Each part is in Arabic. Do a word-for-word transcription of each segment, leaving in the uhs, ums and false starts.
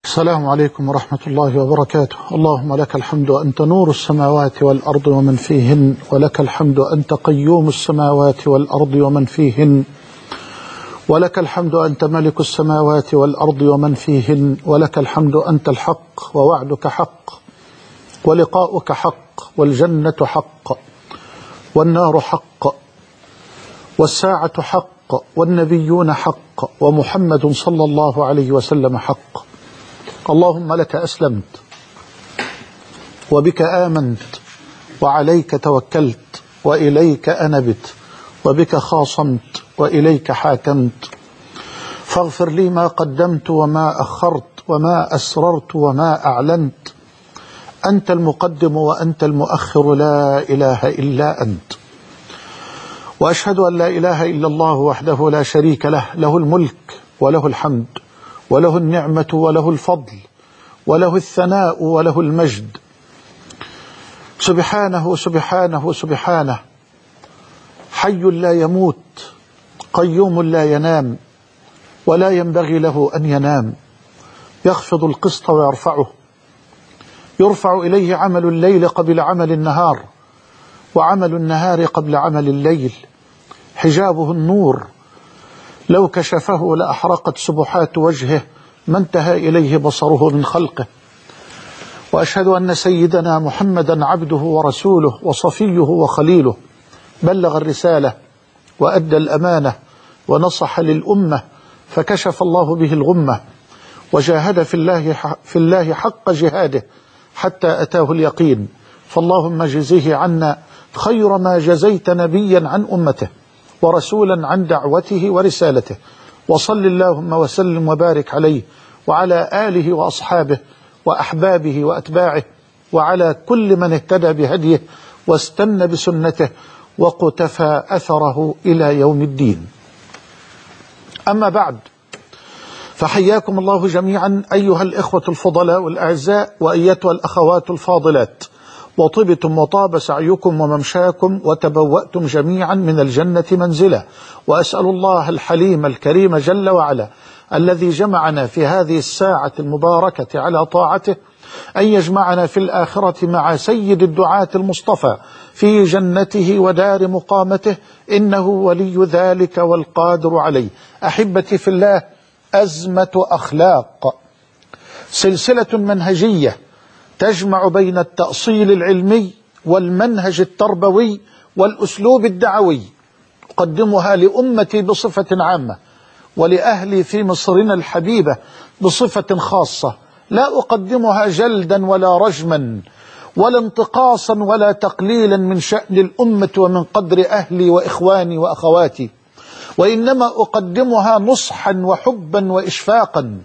السلام عليكم ورحمة الله وبركاته. اللهم لك الحمد أنت نور السماوات والأرض ومن فيهن، ولك الحمد أنت قيوم السماوات والأرض ومن فيهن، ولك الحمد أنت ملك السماوات والأرض ومن فيهن، ولك الحمد أنت الحق ووعدك حق ولقاؤك حق والجنة حق والنار حق والساعة حق والنبيون حق ومحمد صلى الله عليه وسلم حق. اللهم لك أسلمت وبك آمنت وعليك توكلت وإليك أنبت وبك خاصمت وإليك حاكمت، فاغفر لي ما قدمت وما أخرت وما أسررت وما أعلنت، أنت المقدم وأنت المؤخر، لا إله إلا أنت. وأشهد أن لا إله إلا الله وحده لا شريك له، له الملك وله الحمد وله النعمة وله الفضل وله الثناء وله المجد، سبحانه سبحانه سبحانه، حي لا يموت قيوم لا ينام ولا ينبغي له أن ينام، يخفض القسط ويرفعه، يرفع إليه عمل الليل قبل عمل النهار وعمل النهار قبل عمل الليل، حجابه النور، لو كشفه لأحرقت سبحات وجهه ما انتهى إليه بصره من خلقه. وأشهد أن سيدنا محمدا عبده ورسوله وصفيه وخليله، بلغ الرسالة وأدى الأمانة ونصح للأمة، فكشف الله به الغمة، وجاهد في الله في الله حق جهاده حتى أتاه اليقين. فاللهم جزيه عنا خير ما جزيت نبيا عن أمته ورسولا عن دعوته ورسالته، وصل اللهم وسلم وبارك عليه وعلى آله وأصحابه وأحبابه وأتباعه وعلى كل من اهتدى بهديه واستنى بسنته وقتفى أثره إلى يوم الدين. أما بعد، فحياكم الله جميعا أيها الإخوة الفضلاء والأعزاء وأيتها الأخوات الفاضلات، وطبتم وطاب سعيكم وممشاكم وتبوأتم جميعا من الجنة منزلا، وأسأل الله الحليم الكريم جل وعلا الذي جمعنا في هذه الساعة المباركة على طاعته أن يجمعنا في الآخرة مع سيد الدعاة المصطفى في جنته ودار مقامته، إنه ولي ذلك والقادر عليه. أحبتي في الله، أزمة أخلاق، سلسلة منهجية تجمع بين التأصيل العلمي والمنهج التربوي والأسلوب الدعوي، أقدمها لأمتي بصفة عامة ولأهلي في مصرنا الحبيبة بصفة خاصة، لا أقدمها جلدا ولا رجما ولا انتقاصا ولا تقليلا من شأن الأمة ومن قدر أهلي وإخواني وأخواتي، وإنما أقدمها نصحا وحبا وإشفاقا.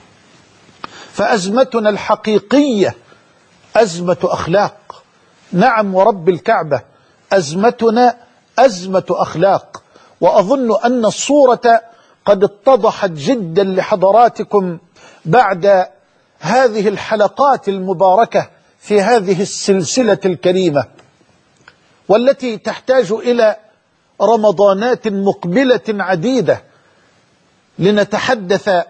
فأزمتنا الحقيقية أزمة أخلاق، نعم ورب الكعبة، أزمتنا أزمة أخلاق. وأظن أن الصورة قد اتضحت جدا لحضراتكم بعد هذه الحلقات المباركة في هذه السلسلة الكريمة، والتي تحتاج إلى رمضانات مقبلة عديدة لنتحدث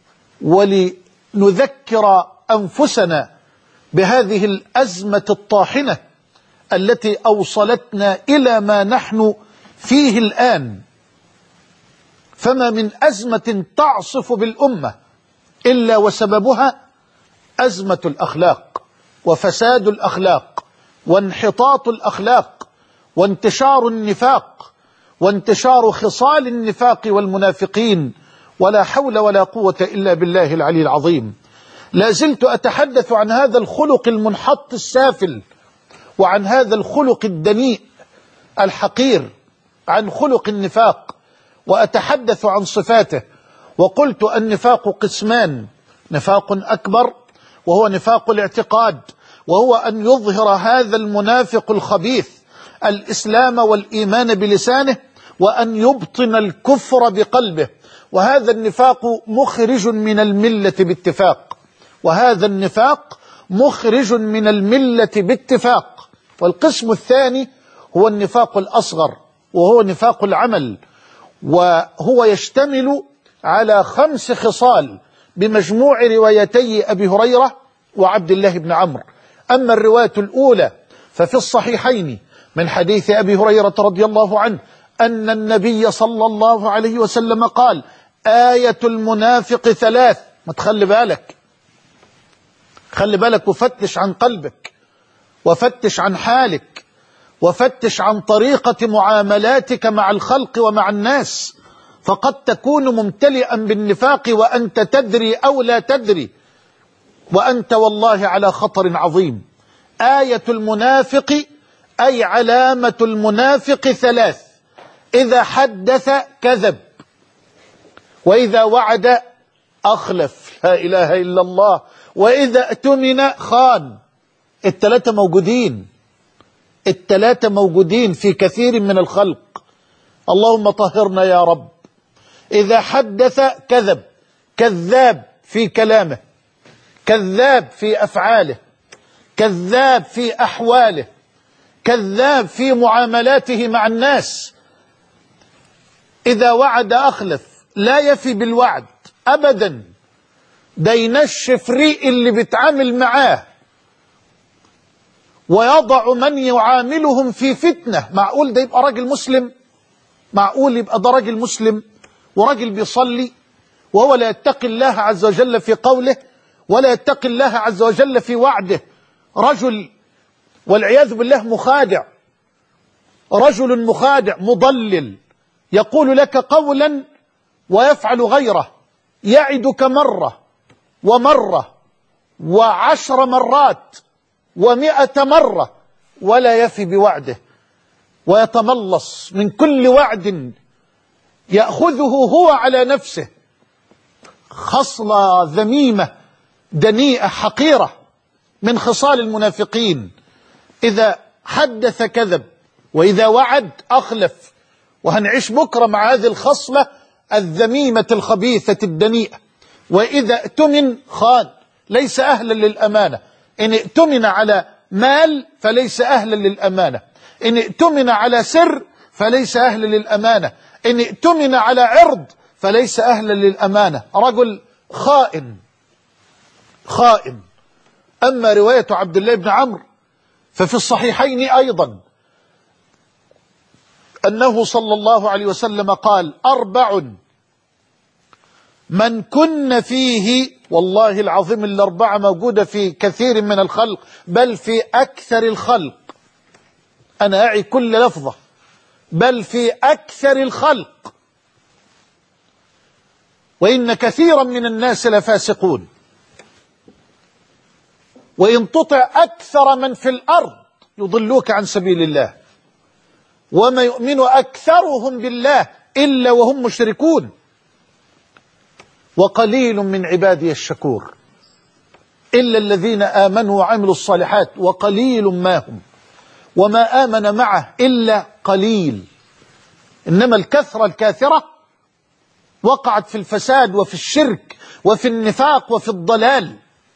ولنذكر أنفسنا بهذه الأزمة الطاحنة التي أوصلتنا إلى ما نحن فيه الآن. فما من أزمة تعصف بالأمة إلا وسببها أزمة الأخلاق وفساد الأخلاق وانحطاط الأخلاق وانتشار النفاق وانتشار خصال النفاق والمنافقين، ولا حول ولا قوة إلا بالله العلي العظيم. لا زلت أتحدث عن هذا الخلق المنحط السافل، وعن هذا الخلق الدنيء الحقير، عن خلق النفاق، وأتحدث عن صفاته. وقلت النفاق قسمان: نفاق أكبر وهو نفاق الاعتقاد، وهو أن يظهر هذا المنافق الخبيث الإسلام والإيمان بلسانه وأن يبطن الكفر بقلبه، وهذا النفاق مخرج من الملة باتفاق، وهذا النفاق مخرج من الملة باتفاق. والقسم الثاني هو النفاق الأصغر، وهو نفاق العمل، وهو يشتمل على خمس خصال بمجموع روايتي أبي هريرة وعبد الله بن عمرو. أما الرواية الأولى ففي الصحيحين من حديث أبي هريرة رضي الله عنه أن النبي صلى الله عليه وسلم قال: آية المنافق ثلاث. ما تخلي بالك، خلي بالك وفتش عن قلبك، وفتش عن حالك، وفتش عن طريقة معاملاتك مع الخلق ومع الناس، فقد تكون ممتلئا بالنفاق وأنت تدري أو لا تدري، وأنت والله على خطر عظيم. آية المنافق أي علامة المنافق ثلاث: إذا حدث كذب، وإذا وعد أخلف، لا إله إلا الله، وإذا اؤتمن خان. الثلاثة موجودين، الثلاثة موجودين في كثير من الخلق، اللهم طهرنا يا رب. إذا حدث كذب، كذاب في كلامه، كذاب في أفعاله، كذاب في أحواله، كذاب في معاملاته مع الناس. إذا وعد أخلف، لا يفي بالوعد أبدا، ده ينشف ريق اللي بيتعامل معاه ويضع من يعاملهم في فتنة. معقول ده يبقى راجل مسلم؟ معقول يبقى ده راجل مسلم وراجل بيصلي وهو لا يتقي الله عز وجل في قوله ولا يتقي الله عز وجل في وعده؟ رجل والعياذ بالله مخادع، رجل مخادع مضلل، يقول لك قولا ويفعل غيره، يعدك مرة ومرة وعشر مرات ومئة مرة ولا يفي بوعده، ويتملص من كل وعد يأخذه هو على نفسه. خصلة ذميمة دنيئة حقيرة من خصال المنافقين. إذا حدث كذب، وإذا وعد أخلف. وهنعيش بكرة مع هذه الخصلة الذميمة الخبيثة الدنيئة. وإذا اؤتمن خان، ليس أهلا للأمانة. إن اؤتمن على مال فليس أهلا للأمانة، إن اؤتمن على سر فليس أهلا للأمانة، إن اؤتمن على عرض فليس أهلا للأمانة. رجل خائن خائن. أما رواية عبد الله بن عمرو ففي الصحيحين أيضا أنه صلى الله عليه وسلم قال: أربع من كن فيه، والله العظيم الأربعة موجودة في كثير من الخلق، بل في أكثر الخلق، أنا أعي كل لفظة، بل في أكثر الخلق، وإن كثيرا من الناس لفاسقون. وإن تطع أكثر من في الأرض يضلوك عن سبيل الله، وما يؤمن أكثرهم بالله إلا وهم مشركون، وقليل من عبادي الشكور، إلا الذين آمنوا وعملوا الصالحات وقليل ما هم، وما آمن معه إلا قليل. إنما الكثرة الكاثرة وقعت في الفساد وفي الشرك وفي النفاق وفي الضلال.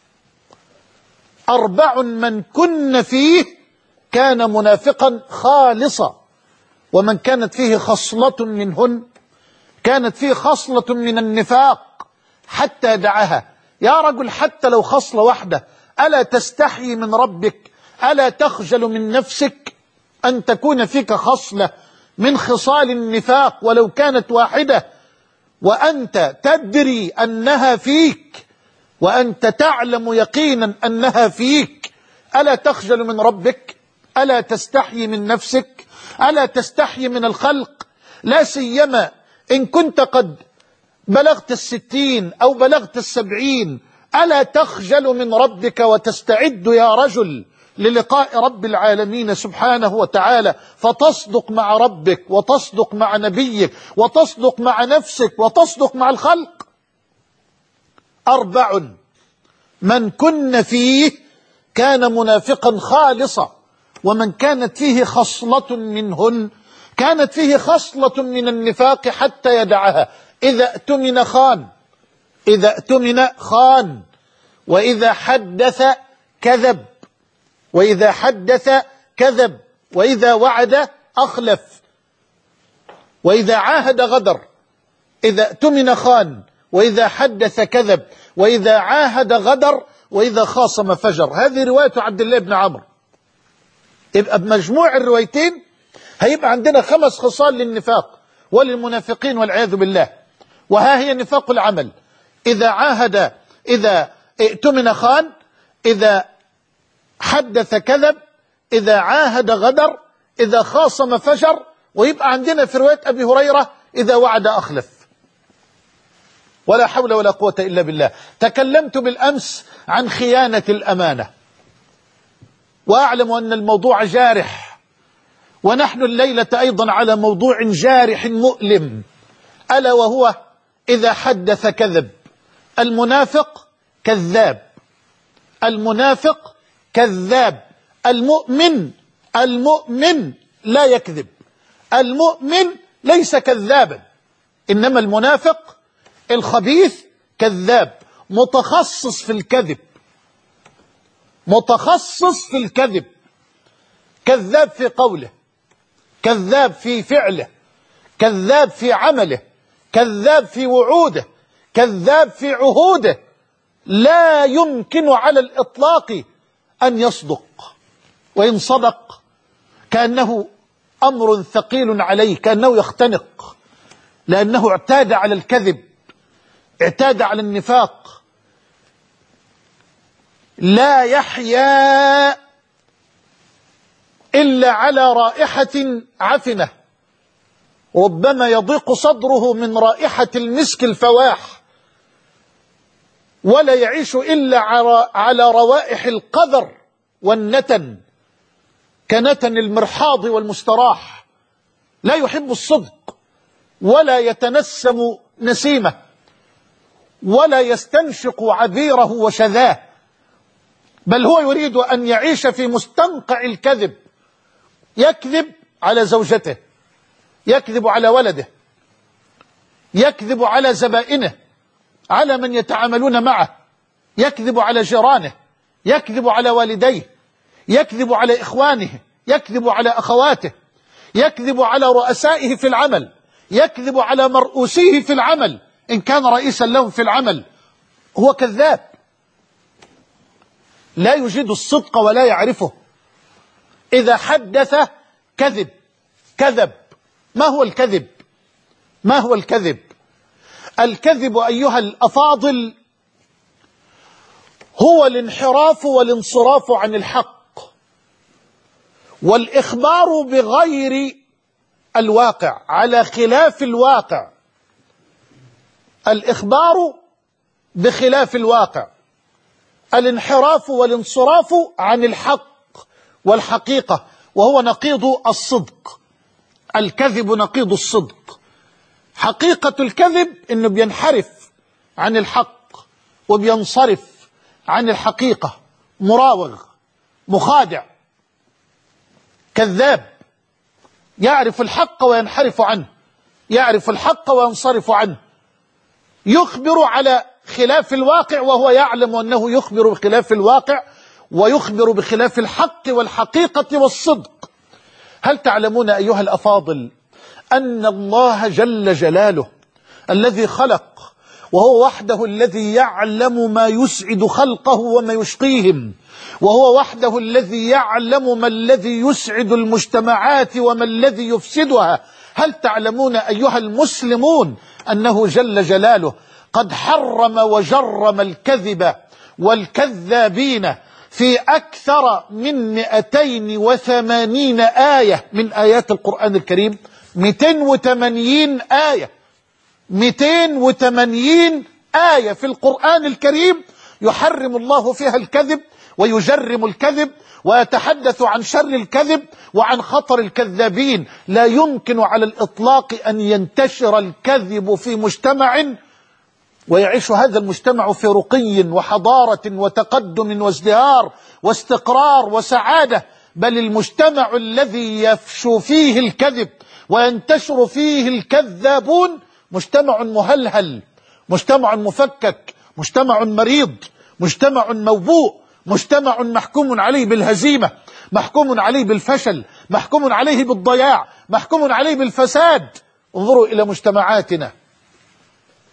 أربع من كن فيه كان منافقا خالصا، ومن كانت فيه خصلة منهن كانت فيه خصلة من النفاق حتى دعاها. يا رجل حتى لو خصلة واحدة، ألا تستحي من ربك؟ ألا تخجل من نفسك أن تكون فيك خصلة من خصال النفاق ولو كانت واحدة، وأنت تدري أنها فيك، وأنت تعلم يقينا أنها فيك؟ ألا تخجل من ربك؟ ألا تستحي من نفسك؟ ألا تستحي من الخلق؟ لا سيما إن كنت قد بلغت الستين أو بلغت السبعين. ألا تخجل من ربك وتستعد يا رجل للقاء رب العالمين سبحانه وتعالى، فتصدق مع ربك وتصدق مع نبيك وتصدق مع نفسك وتصدق مع الخلق؟ أربع من كن فيه كان منافقا خالصا، ومن كانت فيه خصلة منهن كانت فيه خصلة من النفاق حتى يدعها. إذا اؤتمن خان، إذا اؤتمن خان، وإذا حدث كذب، وإذا حدث كذب، وإذا وعد أخلف، وإذا عاهد غدر. إذا اؤتمن خان، وإذا حدث كذب، وإذا عاهد غدر، وإذا خاصم فجر. هذه رواية عبد الله بن عمرو. يبقى بمجموع الروايتين هيبقى عندنا خمس خصال للنفاق وللمنافقين والعياذ بالله. وها هي نفاق العمل: إذا عاهد، إذا ائتمن خان، إذا حدث كذب، إذا عاهد غدر، إذا خاصم فجر. ويبقى عندنا في رواية أبي هريرة: إذا وعد أخلف. ولا حول ولا قوة إلا بالله. تكلمت بالأمس عن خيانة الأمانة، وأعلم أن الموضوع جارح، ونحن الليلة أيضا على موضوع جارح مؤلم، ألا وهو إذا حدث كذب. المنافق كذاب، المنافق كذاب. المؤمن المؤمن لا يكذب، المؤمن ليس كذابا، إنما المنافق الخبيث كذاب، متخصص في الكذب، متخصص في الكذب، كذاب في قوله، كذاب في فعله، كذاب في عمله، كذاب في وعوده، كذاب في عهوده. لا يمكن على الإطلاق أن يصدق، وإن صدق كأنه أمر ثقيل عليه، كأنه يختنق، لأنه اعتاد على الكذب، اعتاد على النفاق. لا يحيا إلا على رائحة عفنة، ربما يضيق صدره من رائحة المسك الفواح، ولا يعيش إلا على روائح القذر والنتن، كنتن المرحاض والمستراح. لا يحب الصدق، ولا يتنسم نسيمه، ولا يستنشق عبيره وشذاه، بل هو يريد أن يعيش في مستنقع الكذب. يكذب على زوجته، يكذب على ولده، يكذب على زبائنه، على من يتعاملون معه، يكذب على جيرانه، يكذب على والديه، يكذب على إخوانه، يكذب على أخواته، يكذب على رؤسائه في العمل، يكذب على مرؤوسيه في العمل إن كان رئيسا لهم في العمل. هو كذاب، لا يجيد الصدق ولا يعرفه. إذا حدث كذب، كذب. ما هو الكذب؟ ما هو الكذب؟ الكذب أيها الأفاضل هو الانحراف والانصراف عن الحق، والإخبار بغير الواقع، على خلاف الواقع. الإخبار بخلاف الواقع، الانحراف والانصراف عن الحق والحقيقة، وهو نقيض الصدق. الكذب نقيض الصدق. حقيقة الكذب إنه بينحرف عن الحق وبينصرف عن الحقيقة، مراوغ، مخادع، كذاب، يعرف الحق وينحرف عنه، يعرف الحق وينصرف عنه، يخبر على خلاف الواقع وهو يعلم أنه يخبر بخلاف الواقع، ويخبر بخلاف الحق والحقيقة والصدق. هل تعلمون أيها الأفاضل أن الله جل جلاله الذي خلق، وهو وحده الذي يعلم ما يسعد خلقه وما يشقيهم، وهو وحده الذي يعلم ما الذي يسعد المجتمعات وما الذي يفسدها. هل تعلمون أيها المسلمون أنه جل جلاله قد حرم وجرم الكذب والكذابين في أكثر من مئتين وثمانين آية من آيات القرآن الكريم؟ مئتين وثمانين آية، مئتين وثمانين آية في القرآن الكريم يحرم الله فيها الكذب ويجرم الكذب ويتحدث عن شر الكذب وعن خطر الكذابين. لا يمكن على الإطلاق أن ينتشر الكذب في مجتمع ويعيش هذا المجتمع في رقي وحضارة وتقدم وازدهار واستقرار وسعادة، بل المجتمع الذي يفشو فيه الكذب وينتشر فيه الكذابون مجتمع مهلهل، مجتمع مفكك، مجتمع مريض، مجتمع موبوء، مجتمع محكوم عليه بالهزيمة، محكوم عليه بالفشل، محكوم عليه بالضياع، محكوم عليه بالفساد. انظروا إلى مجتمعاتنا،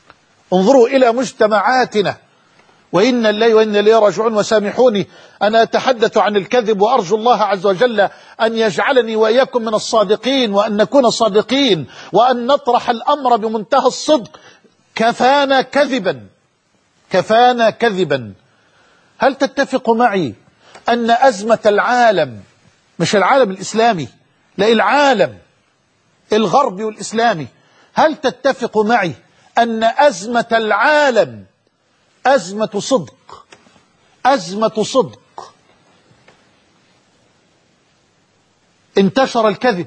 انظروا إلى مجتمعاتنا، وإن الليل وإن إليه راجعون. وسامحوني أنا أتحدث عن الكذب، وأرجو الله عز وجل أن يجعلني وإياكم من الصادقين، وأن نكون صادقين، وأن نطرح الأمر بمنتهى الصدق. كفانا كذبا، كفانا كذبا. هل تتفق معي أن أزمة العالم، مش العالم الإسلامي، لا العالم الغربي والإسلامي، هل تتفق معي أن أزمة العالم أزمة صدق، أزمة صدق؟ انتشر الكذب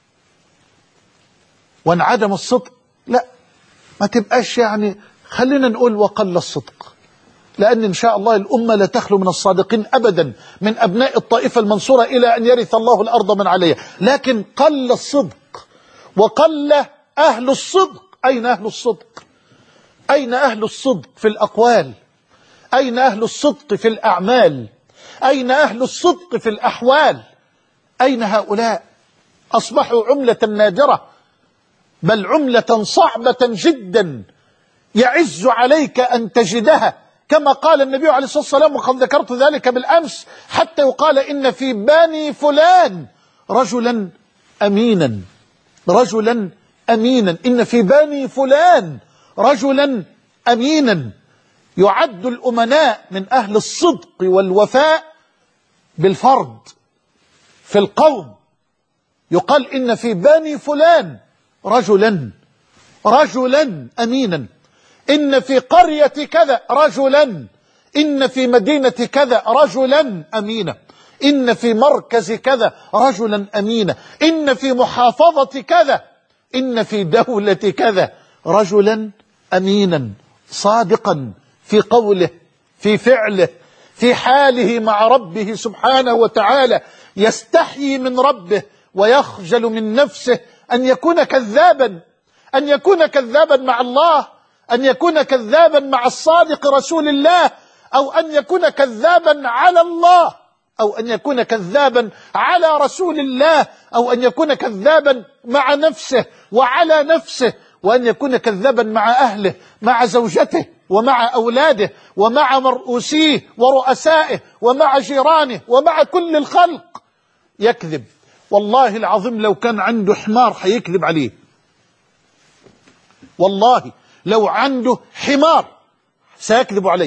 وانعدم الصدق. لا، ما تبقاش يعني، خلينا نقول وقل الصدق، لأن إن شاء الله الأمة لا تخلو من الصادقين أبدا، من أبناء الطائفة المنصورة إلى أن يرث الله الأرض من عليها. لكن قل الصدق وقل أهل الصدق. أين أهل الصدق؟ أين أهل الصدق في الأقوال؟ أين أهل الصدق في الأعمال؟ أين أهل الصدق في الأحوال؟ أين هؤلاء؟ أصبحوا عملة نادرة، بل عملة صعبة جدا يعز عليك أن تجدها، كما قال النبي عليه الصلاة والسلام، وقد ذكرت ذلك بالأمس، حتى يقال إن في بني فلان رجلا أمينا، رجلا أمينا، إن في بني فلان رجلا أمينا. يعد الأمناء من أهل الصدق والوفاء بالفرد في القوم. يقال إن في بني فلان رجلا رجلا أمينا، إن في قرية كذا رجلا، إن في مدينة كذا رجلا أمينا، إن في مركز كذا رجلا أمينا، إن في محافظة كذا، إن في دولة كذا رجلا أمينا، صادقا في قوله، في فعله، في حاله مع ربه سبحانه وتعالى، يستحيي من ربه ويخجل من نفسه أن يكون كذابا، أن يكون كذابا مع الله، أن يكون كذابا مع الصادق رسول الله، أو أن يكون كذابا على الله، أو أن يكون كذابا على رسول الله، أو أن يكون كذابا مع نفسه وعلى نفسه، وأن يكون كذابا مع أهله، مع زوجته ومع أولاده ومع مرؤوسيه ورؤسائه ومع جيرانه ومع كل الخلق. يكذب، والله العظيم لو كان عنده حمار هيكذب عليه، والله لو عنده حمار سيكذب عليه،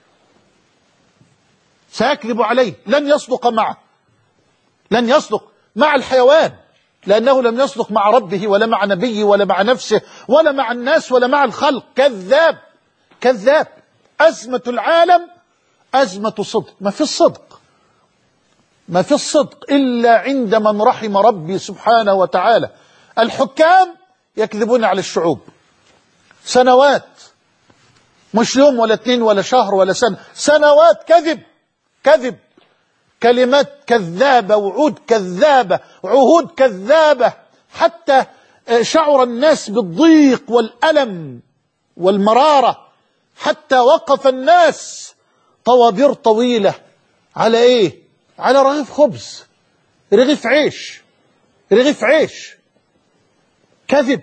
سيكذب عليه، لن يصدق معه، لن يصدق مع الحيوان، لأنه لم يصدق مع ربه ولا مع نبيه ولا مع نفسه ولا مع الناس ولا مع الخلق. كذاب، كذاب. أزمة العالم أزمة صدق. ما في الصدق، ما في الصدق إلا عند من رحم ربي سبحانه وتعالى. الحكام يكذبون على الشعوب سنوات، مش يوم ولا اثنين ولا شهر ولا سنة، سنوات كذب، كذب، كلمات كذابة، وعود كذابة، عهود كذابة، حتى شعر الناس بالضيق والألم والمرارة، حتى وقف الناس طوابير طويلة على ايه؟ على رغيف خبز، رغيف عيش، رغيف عيش. كذب.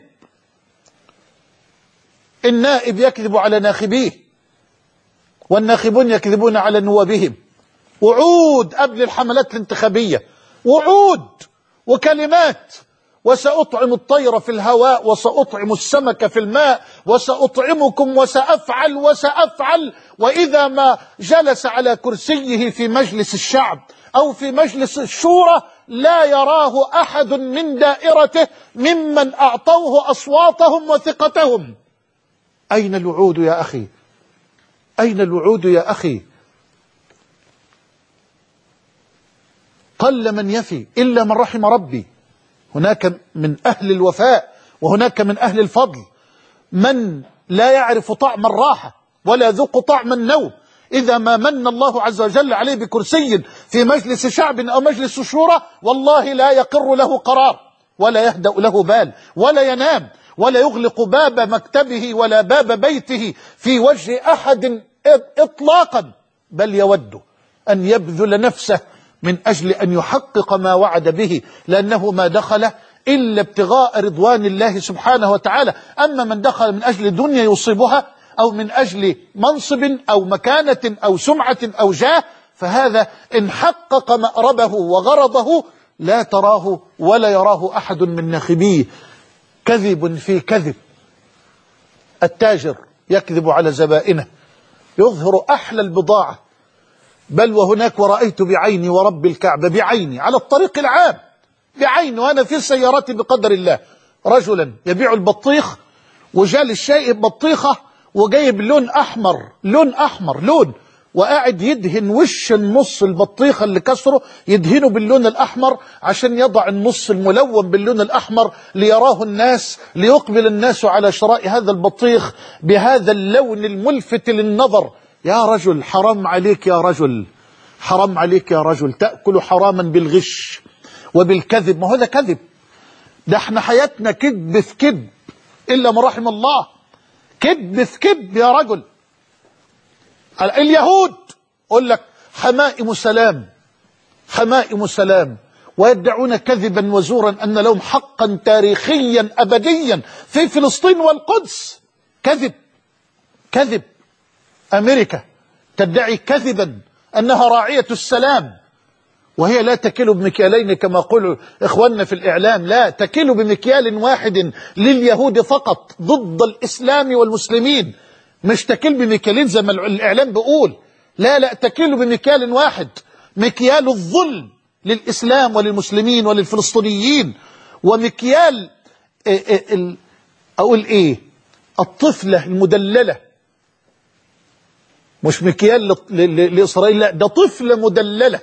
النائب يكذب على ناخبيه، والناخبون يكذبون على نوابهم. وعود قبل الحملات الانتخابية، وعود وكلمات، وسأطعم الطير في الهواء، وسأطعم السمك في الماء، وسأطعمكم، وسأفعل وسأفعل. وإذا ما جلس على كرسيه في مجلس الشعب أو في مجلس الشورى لا يراه أحد من دائرته ممن أعطوه أصواتهم وثقتهم. أين الوعود يا أخي؟ أين الوعود يا أخي؟ قل من يفي إلا من رحم ربي. هناك من أهل الوفاء وهناك من أهل الفضل من لا يعرف طعم الراحة ولا يذوق طعم النوم. إذا ما من الله عز وجل عليه بكرسي في مجلس شعب أو مجلس شورى والله لا يقر له قرار، ولا يهدأ له بال، ولا ينام، ولا يغلق باب مكتبه ولا باب بيته في وجه أحد إطلاقا، بل يود أن يبذل نفسه من أجل أن يحقق ما وعد به، لأنه ما دخل إلا ابتغاء رضوان الله سبحانه وتعالى. أما من دخل من أجل الدنيا يصيبها أو من أجل منصب أو مكانة أو سمعة أو جاه، فهذا إن حقق مأربه وغرضه لا تراه ولا يراه أحد من ناخبيه. كذب في كذب. التاجر يكذب على زبائنه، يظهر أحلى البضاعة، بل وهناك ورأيت بعيني ورب الكعبة بعيني على الطريق العام بعيني وأنا في سيارتي بقدر الله رجلا يبيع البطيخ، وجال الشيء بطيخة وجايب لون أحمر لون أحمر لون وقاعد يدهن وش النص البطيخة اللي كسره يدهنه باللون الأحمر عشان يضع النص الملون باللون الأحمر ليراه الناس، ليقبل الناس على شراء هذا البطيخ بهذا اللون الملفت للنظر. يا رجل حرام عليك، يا رجل حرام عليك، يا رجل تأكل حراما بالغش وبالكذب. ما هو ده كذب، ده احنا حياتنا كذب في كذب إلا ما رحم الله، كذب في كذب يا رجل. اليهود يقول لك حمائم سلام حمائم سلام، ويدعون كذبا وزورا أن لهم حقا تاريخيا أبديا في فلسطين والقدس. كذب كذب. أمريكا تدعي كذبا أنها راعية السلام، وهي لا تكل بمكيالين كما قالوا إخواننا في الإعلام، لا تكل بمكيال واحد لليهود فقط ضد الإسلام والمسلمين، مش تكل بمكيالين زي ما الإعلام بيقول، لا لا تكل بمكيال واحد، مكيال الظلم للإسلام وللمسلمين وللفلسطينيين، ومكيال أقول إيه الطفلة المدللة، مش مكيال لإسرائيل، لا ده طفلة مدللة.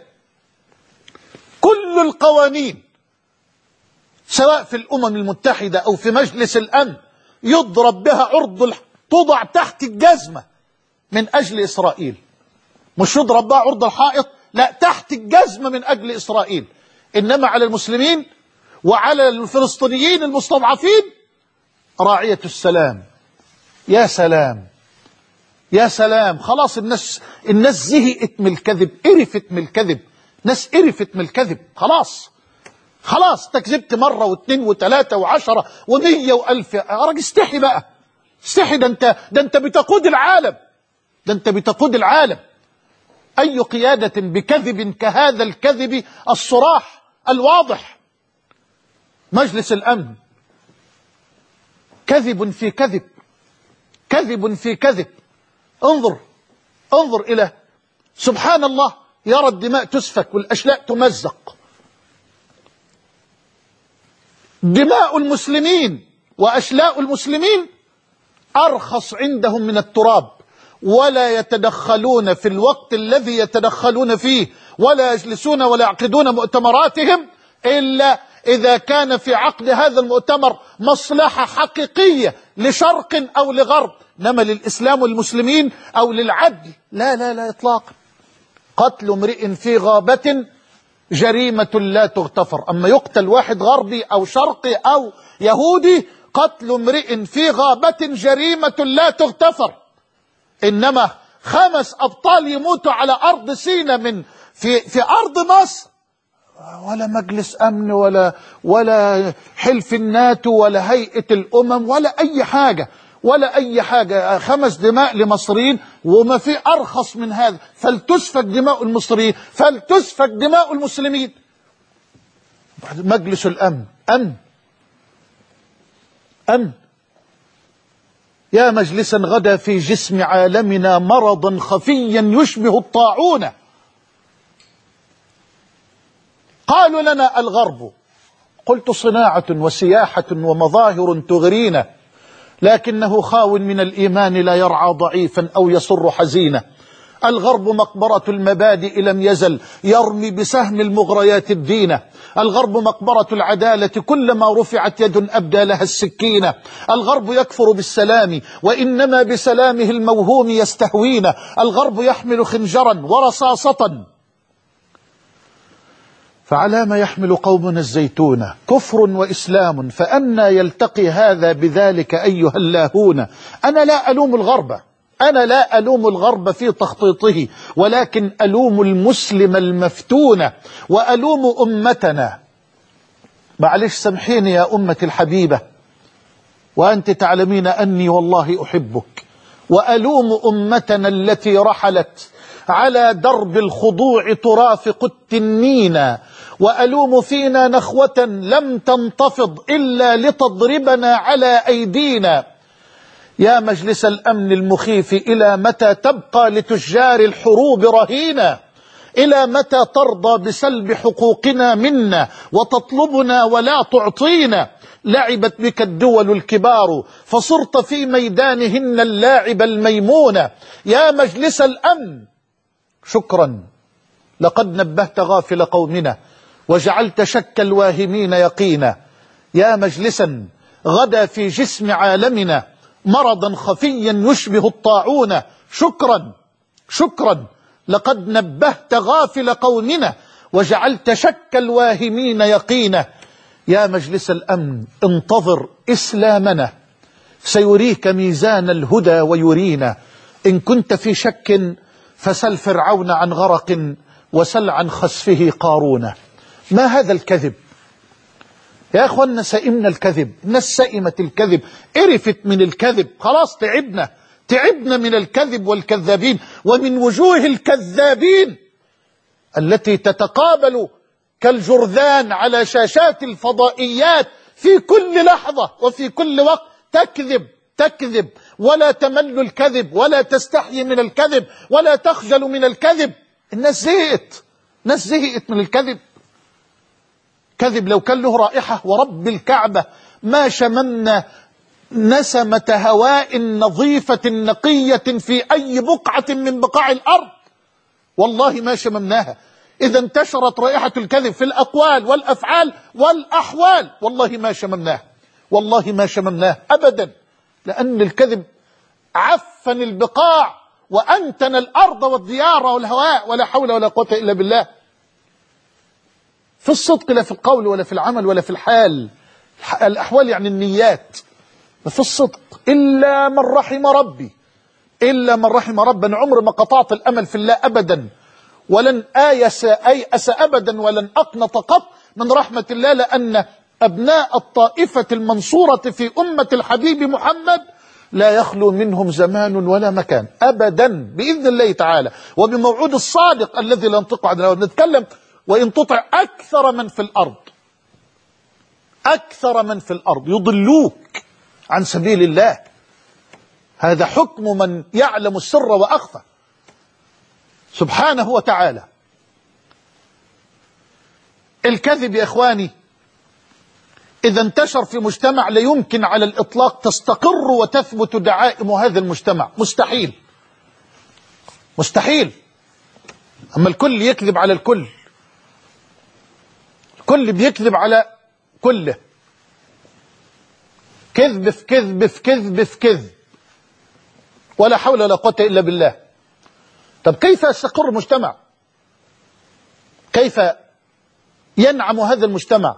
كل القوانين سواء في الأمم المتحدة أو في مجلس الأمن يضرب بها عرض، توضع تحت الجزمة من أجل إسرائيل، مش يضرب بها عرض الحائط، لا تحت الجزمة من أجل إسرائيل. إنما على المسلمين وعلى الفلسطينيين المستضعفين راعية السلام. يا سلام يا سلام، خلاص الناس الناس زهقت من الكذب، قرفت من الكذب، ناس قرفت من الكذب، خلاص خلاص تكذبت مرة واثنين وثلاثة وعشرة ومية وألف، يا راجل استحي بقى استحي، ده انت ده انت بتقود العالم، ده انت بتقود العالم. أي قيادة بكذب كهذا الكذب الصراح الواضح؟ مجلس الأمن كذب في كذب، كذب في كذب. انظر انظر إلى سبحان الله، يرى الدماء تسفك والأشلاء تمزق، دماء المسلمين وأشلاء المسلمين أرخص عندهم من التراب، ولا يتدخلون في الوقت الذي يتدخلون فيه، ولا يجلسون ولا يعقدون مؤتمراتهم إلا إذا كان في عقد هذا المؤتمر مصلحة حقيقية لشرق أو لغرب، إنما للإسلام والمسلمين أو للعدل لا لا لا إطلاقا. قتل امرئ في غابة جريمة لا تغتفر. أما يقتل واحد غربي أو شرقي أو يهودي، قتل امرئ في غابة جريمة لا تغتفر. إنما خمس أبطال يموتوا على أرض سيناء من في في أرض مصر، ولا مجلس أمن ولا ولا حلف الناتو ولا هيئة الأمم ولا أي حاجة ولا أي حاجة، خمس دماء لمصريين، وما في أرخص من هذا. فلتسفك دماء المصريين، فلتسفك دماء المسلمين. مجلس الأمن أمن أمن. يا مجلسا غدا في جسم عالمنا مرضا خفيا يشبه الطاعون. قالوا لنا الغرب، قلت صناعة وسياحة ومظاهر تغرينا، لكنه خاو من الإيمان لا يرعى ضعيفا أو يصر حزينا. الغرب مقبرة المبادئ لم يزل يرمي بسهم المغريات الدينة. الغرب مقبرة العدالة كلما رفعت يد أبدى لها السكينة. الغرب يكفر بالسلام وإنما بسلامه الموهوم يستهوينا. الغرب يحمل خنجرا ورصاصة، فعلى ما يحمل قومنا الزيتون كفر وإسلام، فأنا يلتقي هذا بذلك أيها اللاهون. أنا لا ألوم الغرب، أنا لا ألوم الغرب في تخطيطه، ولكن ألوم المسلم المفتون وألوم أمتنا. معلش سامحيني يا أمتي الحبيبة، وأنت تعلمين أني والله أحبك وألوم أمتنا التي رحلت على درب الخضوع ترافق التنين، وألوم فينا نخوة لم تنتفض إلا لتضربنا على أيدينا. يا مجلس الأمن المخيف، إلى متى تبقى لتجار الحروب رهينا؟ إلى متى ترضى بسلب حقوقنا منا وتطلبنا ولا تعطينا؟ لعبت بك الدول الكبار فصرت في ميدانهن اللاعب الميمون. يا مجلس الأمن شكرا، لقد نبهت غافل قومنا وجعلت شك الواهمين يقينا. يا مجلسا غدا في جسم عالمنا مرضا خفيا يشبه الطاعون. شكرا شكرا، لقد نبهت غافل قومنا وجعلت شك الواهمين يقينا. يا مجلس الأمن انتظر إسلامنا سيريك ميزان الهدى ويرينا. إن كنت في شك فسل فرعون عن غرق وسل عن خسفه قارون. ما هذا الكذب يا أخوانا؟ سئمنا الكذب، الناس سئمت الكذب، قرفت من الكذب، خلاص تعبنا تعبنا من الكذب والكذابين ومن وجوه الكذابين التي تتقابل كالجرذان على شاشات الفضائيات في كل لحظة وفي كل وقت. تكذب تكذب ولا تمل الكذب ولا تستحي من الكذب ولا تخجل من الكذب. الناس زهقت، الناس زهقت من الكذب. كذب لو كان له رائحة ورب الكعبة ما شممنا نسمة هواء نظيفة نقية في أي بقعة من بقاع الأرض، والله ما شممناها. إذا انتشرت رائحة الكذب في الأقوال والأفعال والأحوال والله ما شممناها، والله ما شممناها أبدا، لأن الكذب عفن البقاع وأنتن الأرض والديار والهواء، ولا حول ولا قوة إلا بالله. في الصدق لا في القول ولا في العمل ولا في الحال، الأحوال يعني النيات، في الصدق إلا من رحم ربي، إلا من رحم ربي. أنا عمر ما قطعت الأمل في الله أبدا، ولن آيس أيأس أبدا، ولن أقنط قط من رحمة الله، لأن أبناء الطائفة المنصورة في أمة الحبيب محمد لا يخلو منهم زمان ولا مكان أبدا بإذن الله تعالى، وبموعود الصادق الذي لا ينطق عن الهوى. نتكلم وإن تطع أكثر من في الأرض، أكثر من في الأرض يضلوك عن سبيل الله. هذا حكم من يعلم السر وأخفى سبحانه وتعالى. الكذب يا إخواني إذا انتشر في مجتمع لا يمكن على الإطلاق تستقر وتثبت دعائم هذا المجتمع، مستحيل مستحيل. أما الكل يكذب على الكل، الكل بيكذب على كله، كذب في كذب في كذب في كذب، ولا حول ولا قوة إلا بالله. طب كيف يستقر المجتمع؟ كيف ينعم هذا المجتمع؟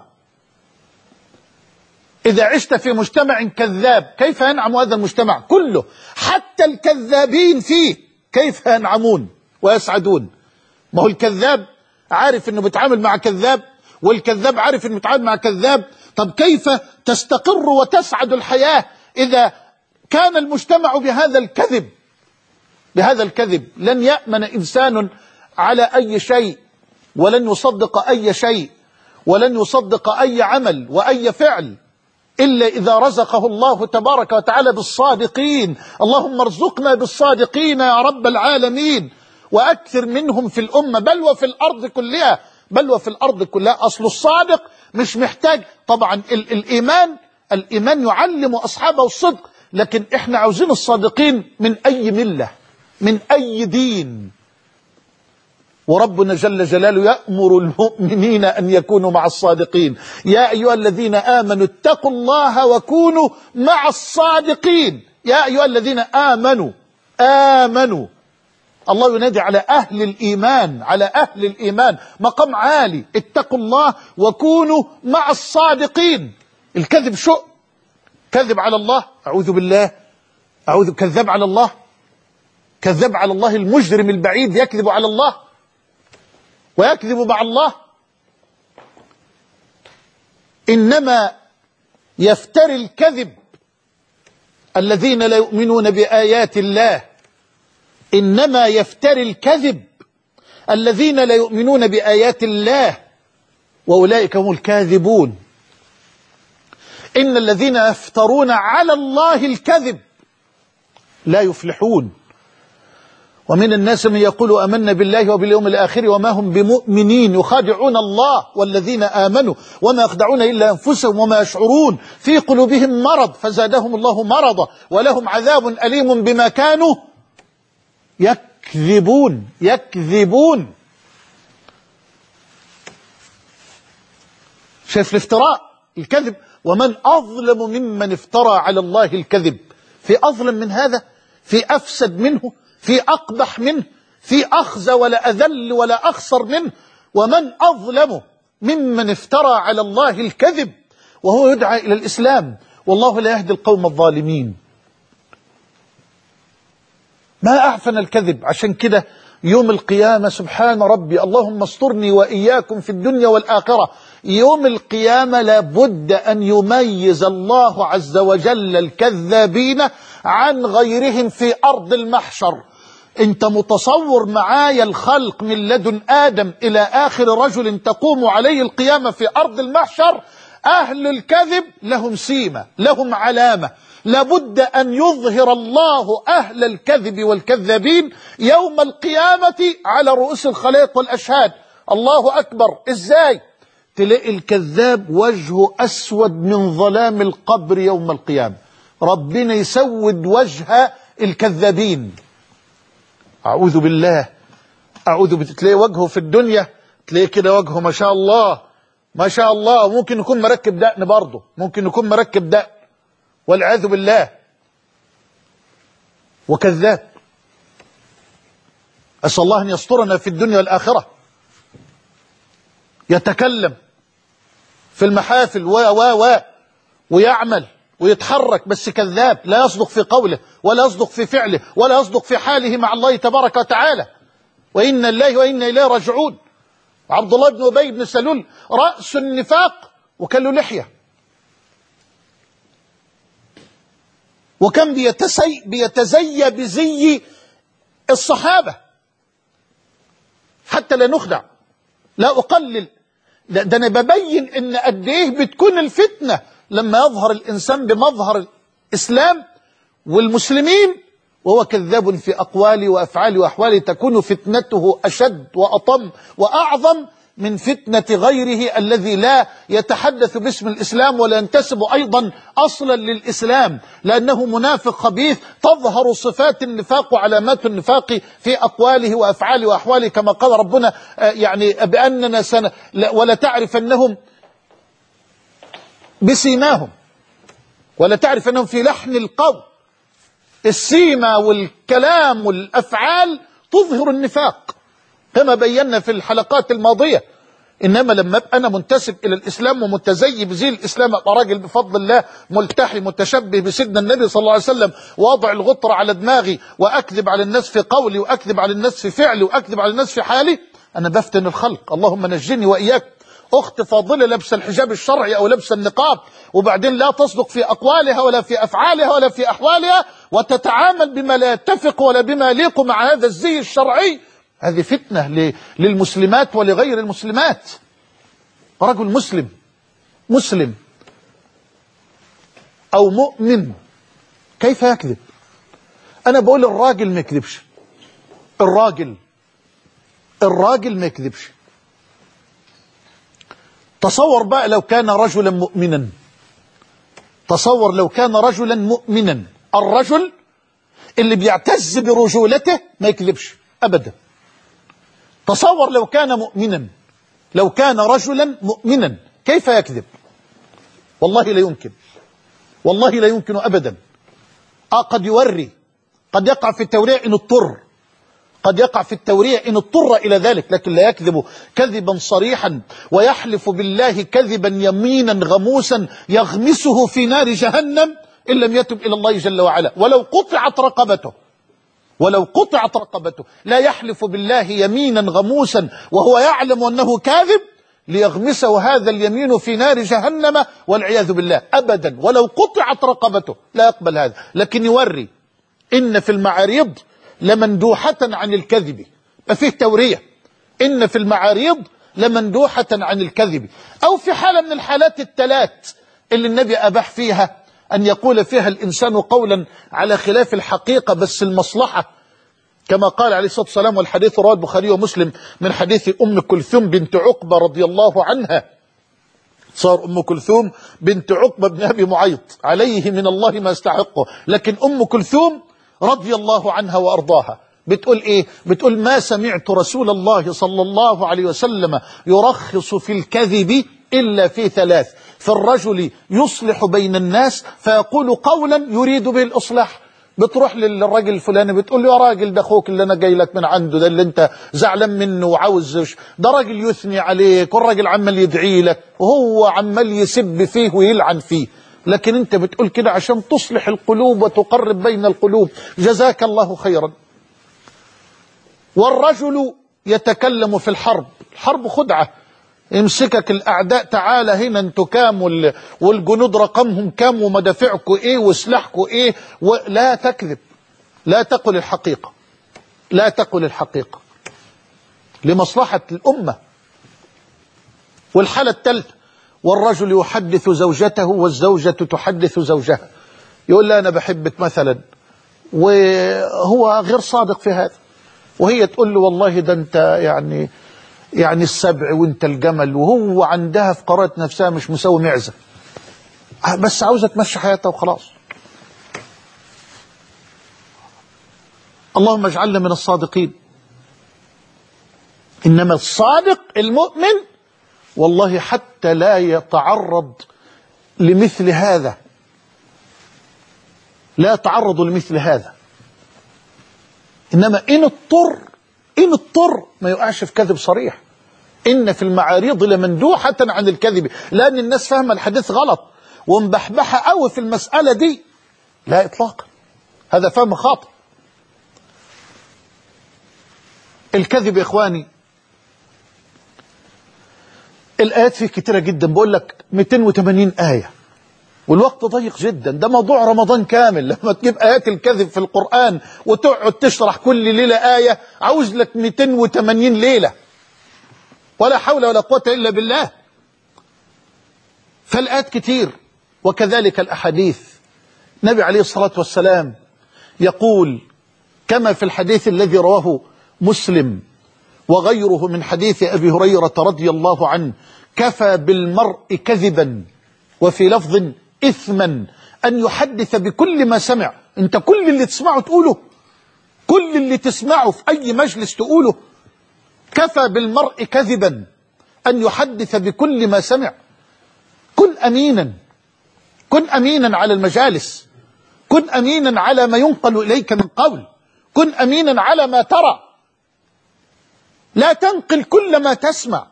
إذا عشت في مجتمع كذاب كيف ينعم هذا المجتمع كله؟ حتى الكذابين فيه كيف ينعمون ويسعدون؟ ما هو الكذاب عارف أنه بيتعامل مع كذاب، والكذاب عارف أنه بيتعامل مع كذاب. طب كيف تستقر وتسعد الحياة إذا كان المجتمع بهذا الكذب؟ بهذا الكذب لن يأمن إنسان على أي شيء، ولن يصدق أي شيء، ولن يصدق أي عمل وأي فعل إلا إذا رزقه الله تبارك وتعالى بالصادقين. اللهم ارزقنا بالصادقين يا رب العالمين، وأكثر منهم في الأمة بل وفي الأرض كلها، بل وفي الأرض كلها. أصل الصادق مش محتاج طبعا ال الإيمان، الإيمان يعلم أصحابه الصدق، لكن إحنا عاوزين الصادقين من أي ملة، من أي دين. وربنا جل جلاله يأمر المؤمنين أن يكونوا مع الصادقين. يا أيها الذين آمنوا اتقوا الله وكونوا مع الصادقين. يا أيها الذين آمنوا آمنوا الله ينادي على أهل الإيمان، على أهل الإيمان مقام عالي. اتقوا الله وكونوا مع الصادقين. الكذب شؤم، كذب على الله، أعوذ بالله، أعوذ كذب على الله، كذب على الله المجرم البعيد يكذب على الله ويكذب مع الله. إنما يفتري الكذب الذين لا يؤمنون بآيات الله، إنما يفتري الكذب الذين لا يؤمنون بآيات الله، وأولئك هم الكاذبون. إن الذين يفترون على الله الكذب لا يفلحون. ومن الناس من يقول آمنا بالله وباليوم الآخر وما هم بمؤمنين يخادعون الله والذين آمنوا وما يخدعون إلا أنفسهم وما يشعرون في قلوبهم مرض فزادهم الله مرضا ولهم عذاب أليم بما كانوا يكذبون يكذبون. شايف الافتراء الكذب؟ ومن أظلم ممن افترى على الله الكذب. في أظلم من هذا؟ في أفسد منه؟ في أقبح منه؟ في أخزى ولا أذل ولا أخسر منه؟ ومن أظلم ممن افترى على الله الكذب وهو يدعى إلى الإسلام والله لا يهدي القوم الظالمين. ما أعفن الكذب. عشان كده يوم القيامة سبحان ربي اللهم استرني وإياكم في الدنيا والآخرة، يوم القيامة لابد أن يميز الله عز وجل الكذابين عن غيرهم في أرض المحشر. انت متصور معايا الخلق من لدن آدم إلى آخر رجل تقوم عليه القيامة في أرض المحشر؟ أهل الكذب لهم سيمة، لهم علامة، لابد أن يظهر الله أهل الكذب والكذابين يوم القيامة على رؤوس الخلائق والأشهاد. الله أكبر. إزاي؟ تلاقي الكذاب وجهه أسود من ظلام القبر يوم القيامة، ربنا يسود وجه الكذابين. أعوذ بالله أعوذ بالله. تلاقي وجهه في الدنيا تلاقي كده وجهه ما شاء الله ما شاء الله، ممكن يكون مركب دقن برضه، ممكن يكون مركب دقن والعياذ بالله، وكذاب. أسأل الله أن يسترنا في الدنيا والآخرة. يتكلم في المحافل و و و ويعمل ويتحرك بس كذاب، لا يصدق في قوله ولا يصدق في فعله ولا يصدق في حاله مع الله تبارك وتعالى. وإنا الله وإنا إليه راجعون. عبد الله بن أبي بن سلول رأس النفاق وكان له لحية، وكان بيتسي بيتزي بزي الصحابة حتى لا نخدع. لا أقلل، ده أنا ببين إن قد إيه بتكون الفتنة لما يظهر الإنسان بمظهر الإسلام والمسلمين وهو كذاب في أقواله وأفعاله وأحواله، تكون فتنته أشد وأطم وأعظم من فتنة غيره الذي لا يتحدث باسم الإسلام ولا ينتسب أيضا أصلا للإسلام، لأنه منافق خبيث تظهر صفات النفاق وعلامات النفاق في أقواله وأفعاله وأحواله، كما قال ربنا يعني بأننا سنة ولا تعرف أنهم بسيماهم ولا تعرف أنهم في لحن القول. السيمة والكلام والأفعال تظهر النفاق كما بينا في الحلقات الماضية. إنما لما أبقى أنا منتسب إلى الإسلام ومتزي بزي الإسلام، أبقى راجل بفضل الله ملتحي متشبه بسيدنا النبي صلى الله عليه وسلم، واضع الغطرة على دماغي وأكذب على الناس في قولي وأكذب على الناس في فعلي وأكذب على الناس في حالي، أنا بفتن الخلق. اللهم نجني وإياك. أخت فاضلة لابسة الحجاب الشرعي أو لابسة النقاب وبعدين لا تصدق في أقوالها ولا في أفعالها ولا في أحوالها وتتعامل بما لا يتفق ولا بما يليق مع هذا الزي الشرعي، هذه فتنة للمسلمات ولغير المسلمات. رجل مسلم مسلم أو مؤمن كيف يكذب؟ أنا بقول الراجل ما يكذبش، الراجل الراجل ما يكذبش. تصور بقى لو كان رجلا مؤمنا، تصور لو كان رجلا مؤمنا، الرجل اللي بيعتز برجولته ما يكذبش أبدا. تصور لو كان مؤمنا، لو كان رجلا مؤمنا كيف يكذب؟ والله لا يمكن، والله لا يمكن أبدا. آه قد يوري، قد يقع في التورية إن اضطر، قد يقع في التورية إن اضطر إلى ذلك، لكن لا يكذب كذبا صريحا ويحلف بالله كذبا يمينا غموسا يغمسه في نار جهنم إن لم يتب إلى الله جل وعلا ولو قطعت رقبته، ولو قطعت رقبته. لا يحلف بالله يمينا غموسا وهو يعلم أنه كاذب ليغمسه هذا اليمين في نار جهنم والعياذ بالله، أبدا، ولو قطعت رقبته لا يقبل هذا. لكن يوري إن في المعاريض لمندوحة عن الكذب، ما فيه تورية، إن في المعاريض لمندوحة عن الكذب. أو في حالة من الحالات الثلاث اللي النبي أباح فيها أن يقول فيها الإنسان قولا على خلاف الحقيقة بس المصلحة، كما قال عليه الصلاة والسلام، والحديث رواه البخاري ومسلم من حديث أم كلثوم بنت عقبة رضي الله عنها. صار أم كلثوم بنت عقبة بن أبي معيط عليه من الله ما استحقه، لكن أم كلثوم رضي الله عنها وأرضاها بتقول إيه؟ بتقول ما سمعت رسول الله صلى الله عليه وسلم يرخص في الكذب إلا في ثلاث: في الرجل يصلح بين الناس فيقول قولا يريد به الإصلاح. بتروح للراجل الفلاني بتقول له يا راجل ده اخوك اللي انا جاي لك من عنده، ده اللي انت زعلان منه وعاوز، ده راجل يثني عليك والراجل عمال يدعي لك وهو عمال يسب فيه ويلعن فيه، لكن انت بتقول كده عشان تصلح القلوب وتقرب بين القلوب، جزاك الله خيرا. والرجل يتكلم في الحرب، الحرب خدعة، يمسكك الأعداء تعالى هنا انتوا كام والجنود رقمهم كام ومدافعكم ايه وسلاحكم ايه، ولا تكذب، لا تقل الحقيقة، لا تقل الحقيقة لمصلحة الأمة. والحالة الثالثة: والرجل يحدث زوجته والزوجة تحدث زوجها، يقول لها أنا بحبك مثلا وهو غير صادق في هذا، وهي تقول له والله ده انت يعني يعني السبع وانت الجمل، وهو عندها في قرارة نفسها مش مسوي معزة، بس عاوزة تمشي حياتها وخلاص. اللهم اجعلنا من الصادقين. إنما الصادق المؤمن والله حتى لا يتعرض لمثل هذا، لا يتعرض لمثل هذا، إنما إن اضطر إن اضطر ما يقعش في كذب صريح. إن في المعاريض لمندوحة عن الكذب، لأن الناس فاهمة الحديث غلط ومبحبحة قوي في المسألة دي، لا إطلاقا، هذا فهم خاطئ. الكذب يا إخواني الآيات فيه كتيرة جدا، بقول لك مئتين وثمانين آية والوقت ضيق جدا، ده موضوع رمضان كامل. لما تجيب آيات الكذب في القرآن وتقعد تشرح كل ليلة آية عاوز لك مئتين وثمانين ليلة، ولا حول ولا قوة إلا بالله. فالآيات كتير، وكذلك الأحاديث. النبي عليه الصلاة والسلام يقول كما في الحديث الذي رواه مسلم وغيره من حديث أبي هريرة رضي الله عنه: كفى بالمرء كذبا وفي لفظ إثما أن يحدث بكل ما سمع. أنت كل اللي تسمعه تقوله، كل اللي تسمعه في أي مجلس تقوله. كفى بالمرء كذبا أن يحدث بكل ما سمع. كن أمينا، كن أمينا على المجالس، كن أمينا على ما ينقل إليك من قول، كن أمينا على ما ترى، لا تنقل كل ما تسمع،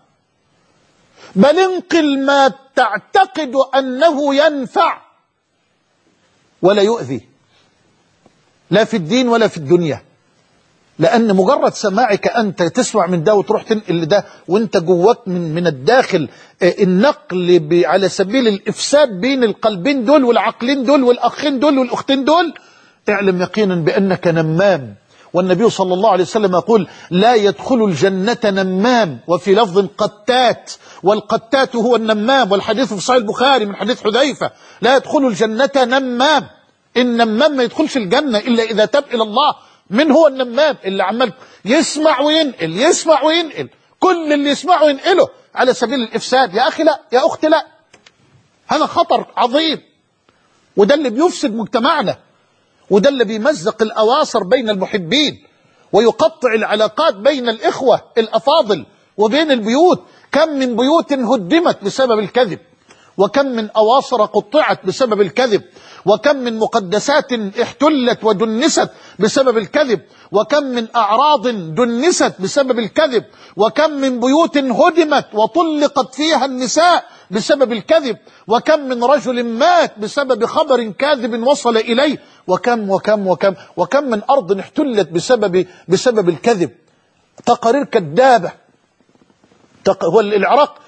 بل انقل ما تعتقد أنه ينفع ولا يؤذي، لا في الدين ولا في الدنيا. لأن مجرد سماعك أنت تسمع من ده وتروح تنقل لده وانت جواك من من الداخل النقل على سبيل الإفساد بين القلبين دول والعقلين دول والأخين دول والأختين دول، اعلم يقينا بأنك نمام. والنبي صلى الله عليه وسلم يقول: لا يدخل الجنة نمام، وفي لفظ قتات، والقتات هو النمام، والحديث في صحيح البخاري من حديث حذيفة: لا يدخل الجنة نمام. النمام ما يدخلش الجنة إلا إذا تاب إلى الله. من هو النمام؟ اللي عمال يسمع وينقل يسمع وينقل، كل اللي يسمعه ينقله على سبيل الإفساد. يا أخي لا، يا أختي لا، هذا خطر عظيم، وده اللي بيفسد مجتمعنا، وده اللي بيمزق الأواصر بين المحبين ويقطع العلاقات بين الإخوة الأفاضل وبين البيوت. كم من بيوت هدمت بسبب الكذب، وكم من أواصر قطعت بسبب الكذب، وكم من مقدسات احتلت ودنست بسبب الكذب، وكم من أعراض دنست بسبب الكذب، وكم من بيوت هدمت وطلقت فيها النساء بسبب الكذب، وكم من رجل مات بسبب خبر كاذب وصل إليه، وكم وكم وكم وكم من أرض احتلت بسبب بسبب الكذب. تقارير كذابة. تق... هو العراق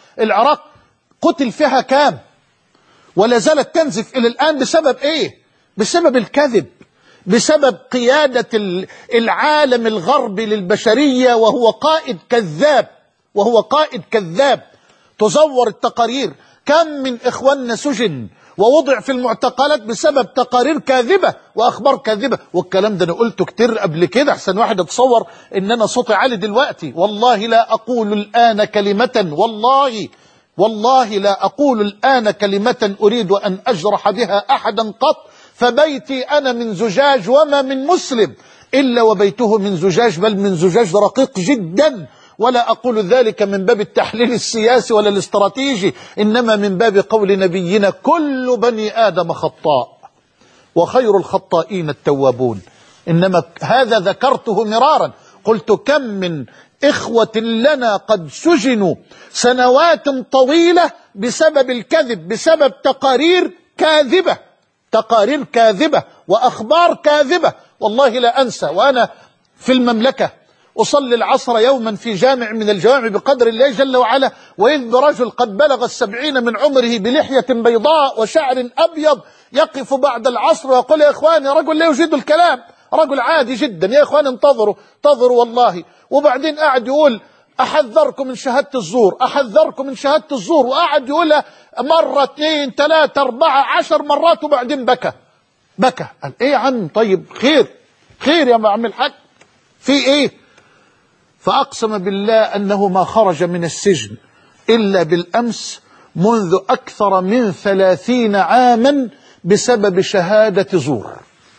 العراق قتل فيها كام؟ ولا زالت تنزف إلى الآن بسبب إيه؟ بسبب الكذب، بسبب قيادة العالم الغربي للبشرية، وهو قائد كذاب، وهو قائد كذاب. تزور التقارير، كم من إخواننا سجن ووضع في المعتقلات بسبب تقارير كاذبة وأخبار كاذبة. والكلام ده أنا قلته كتير قبل كده، أحسن واحد يتصور إن أنا صوتي عالي دلوقتي. والله لا أقول الآن كلمة، والله والله لا أقول الآن كلمة أريد أن أجرح بها أحدا قط، فبيتي أنا من زجاج وما من مسلم إلا وبيته من زجاج، بل من زجاج رقيق جدا. ولا أقول ذلك من باب التحليل السياسي ولا الاستراتيجي، إنما من باب قول نبينا: كل بني آدم خطاء وخير الخطائين التوابون. إنما هذا ذكرته مرارا، قلت كم من إخوة لنا قد سجنوا سنوات طويلة بسبب الكذب، بسبب تقارير كاذبة، تقارير كاذبة وأخبار كاذبة. والله لا أنسى وأنا في المملكة أصلي العصر يوما في جامع من الجوامع بقدر الله جل وعلا، وإذ برجل قد بلغ السبعين من عمره بلحية بيضاء وشعر أبيض يقف بعد العصر ويقول: يا إخواني، رجل لا يجيد الكلام، رجل عادي جدا، يا إخواني انتظروا انتظروا والله. وبعدين قاعد يقول: أحذركم من شهادة الزور، أحذركم من شهادة الزور، وقاعد يقولها مرة اثنين ثلاثة أربعة عشر مرات، وبعدين بكى بكى قال: إيه يا عم؟ طيب خير خير يا عم الحاج، في إيه؟ فأقسم بالله أنه ما خرج من السجن إلا بالأمس منذ أكثر من ثلاثين عاما بسبب شهادة زور.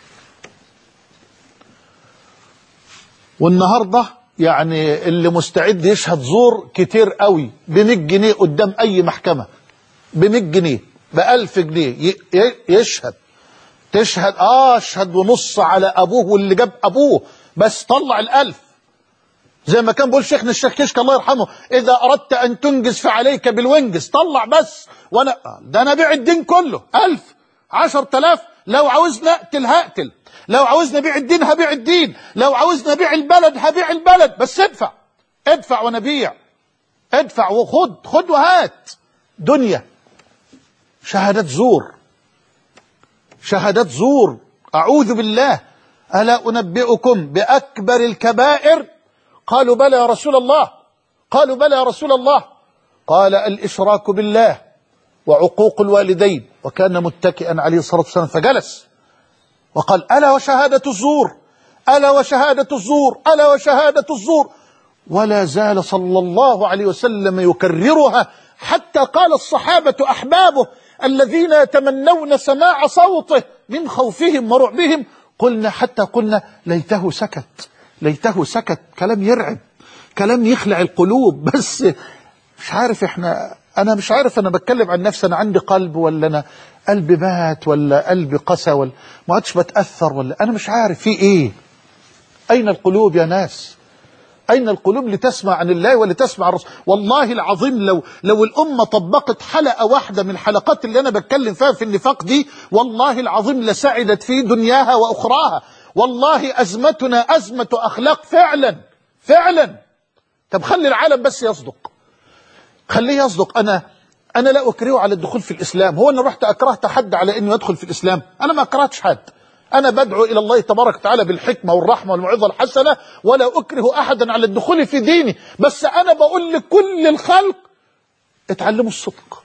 والنهاردة يعني اللي مستعد يشهد زور كتير قوي بمئة جنيه قدام أي محكمة، بمئة جنيه، بألف جنيه يشهد. تشهد آه اشهد ونص على أبوه واللي جاب أبوه، بس طلع الألف. زي ما كان بيقول شيخنا الشيخ كشك الله يرحمه: إذا أردت أن تنجز فعليك بالونجز. طلع بس، وأنا ده أنا بيع الدين كله، ألف، عشر تلاف، لو عاوزني أقتل هقتل، لو عاوزني أبيع الدين هبيع الدين، لو عاوزني أبيع البلد هبيع البلد، بس ادفع ادفع وأنا بيع، ادفع وخد، خد وهات. دنيا شهادات زور، شهادات زور، أعوذ بالله. ألا أنبئكم بأكبر الكبائر؟ قالوا: بلى يا رسول الله. قالوا: بلى يا رسول الله. قال: الإشراك بالله وعقوق الوالدين. وكان متكئا عليه الصلاة والسلام فجلس وقال: ألا وشهادة الزور، ألا وشهادة الزور، ألا وشهادة الزور. ولا زال صلى الله عليه وسلم يكررها، حتى قال الصحابة أحبابه الذين يتمنون سماع صوته من خوفهم ورعبهم: قلنا حتى قلنا ليته سكت، ليته سكت. كلام يرعب، كلام يخلع القلوب. بس مش عارف احنا، انا مش عارف انا بتكلم عن نفسي، انا عندي قلب ولا انا قلبي مات ولا قلبي قسى ولا ما عادش بتأثر، ولا انا مش عارف في ايه. اين القلوب يا ناس؟ اين القلوب لتسمع عن الله ولتسمع الرسول؟ والله العظيم لو لو الامه طبقت حلقه واحده من الحلقات اللي انا بتكلم فيها في النفاق دي، والله العظيم لسعدت في دنياها واخراها. والله أزمتنا أزمة أخلاق فعلا فعلا. طب خلي العالم بس يصدق، خليه يصدق. أنا أنا لا أكرهه على الدخول في الإسلام. هو أنا رحت أكرهت حد على أنه يدخل في الإسلام؟ أنا ما أكرهتش حد. أنا بدعو إلى الله تبارك وتعالى بالحكمة والرحمة والموعظة الحسنة، ولا أكره أحدا على الدخول في ديني. بس أنا بقول لكل الخلق: اتعلموا الصدق.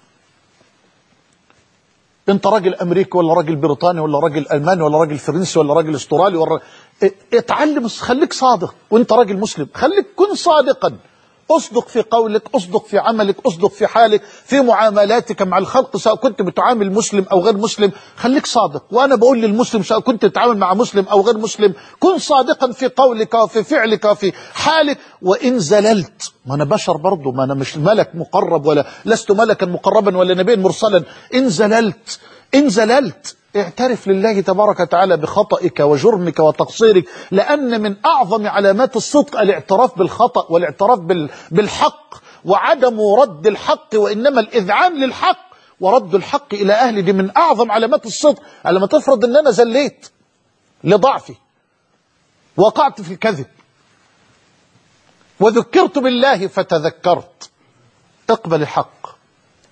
انت راجل امريكي ولا راجل بريطاني ولا راجل الماني ولا راجل فرنسي ولا راجل استرالي ولا اتعلم، خليك صادق. وانت راجل مسلم خليك كن صادقا، اصدق في قولك، اصدق في عملك، اصدق في حالك، في معاملاتك مع الخلق، سواء كنت بتعامل مسلم او غير مسلم خليك صادق. وانا بقول للمسلم سواء كنت تتعامل مع مسلم او غير مسلم كن صادقا في قولك وفي فعلك وفي حالك. وان زللت، ما انا بشر برضه، ما انا مش ملك مقرب ولا لست ملكا مقربا ولا نبيا مرسلا. ان زللت ان زللت اعترف لله تبارك وتعالى بخطئك وجرمك وتقصيرك، لأن من أعظم علامات الصدق الاعتراف بالخطأ والاعتراف بالحق وعدم رد الحق، وإنما الإذعان للحق ورد الحق إلى أهله. دي من أعظم علامات الصدق. لما تفرض أن أنا زليت لضعفي، وقعت في الكذب، وذكرت بالله فتذكرت، اقبل الحق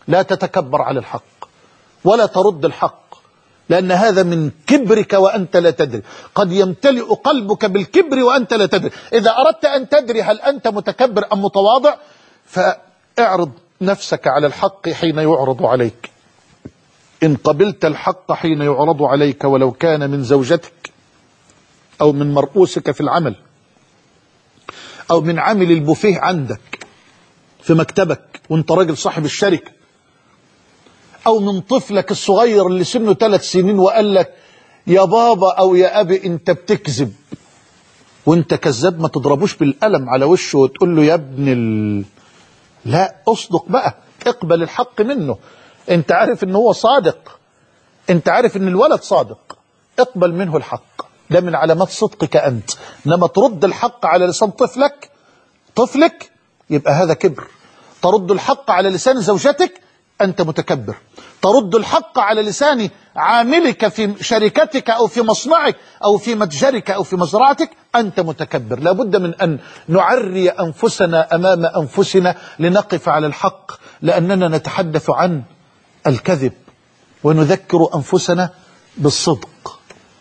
لا تتكبر على الحق ولا ترد الحق، لأن هذا من كبرك وأنت لا تدري. قد يمتلئ قلبك بالكبر وأنت لا تدري. إذا أردت أن تدري هل أنت متكبر أم متواضع، فاعرض نفسك على الحق حين يعرض عليك. إن قبلت الحق حين يعرض عليك ولو كان من زوجتك أو من مرؤوسك في العمل أو من عامل البوفيه عندك في مكتبك وانت راجل صاحب الشركة، أو من طفلك الصغير اللي سنه ثلاث سنين وقال لك يا بابا أو يا أبي أنت بتكذب، وانت كذاب ما تضربوش بالقلم على وشه وتقول له يا ابن ال... لا، اصدق بقى، اقبل الحق منه. انت عارف ان هو صادق، انت عارف ان الولد صادق، اقبل منه الحق، ده من علامات صدقك أنت. انما ترد الحق على لسان طفلك طفلك يبقى هذا كبر. ترد الحق على لسان زوجتك أنت متكبر. ترد الحق على لسان عاملك في شركتك أو في مصنعك أو في متجرك أو في مزرعتك أنت متكبر. لابد من أن نعري أنفسنا أمام أنفسنا لنقف على الحق، لأننا نتحدث عن الكذب ونذكر أنفسنا بالصدق.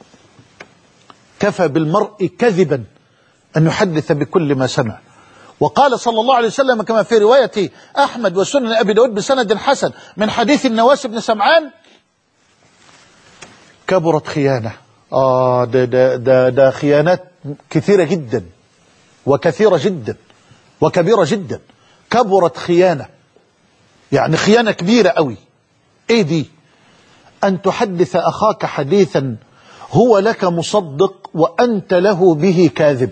كفى بالمرء كذبا أن يحدث بكل ما سمع. وقال صلى الله عليه وسلم كما في رواية أحمد وسنن أبي داود بسند حسن من حديث النواس بن سمعان: كبرت خيانة. آه ده, ده, ده, ده خيانات كثيرة جدا وكثيرة جدا وكبيرة جدا. كبرت خيانة يعني خيانة كبيرة قوي. ايه دي؟ أن تحدث أخاك حديثا هو لك مصدق وأنت له به كاذب.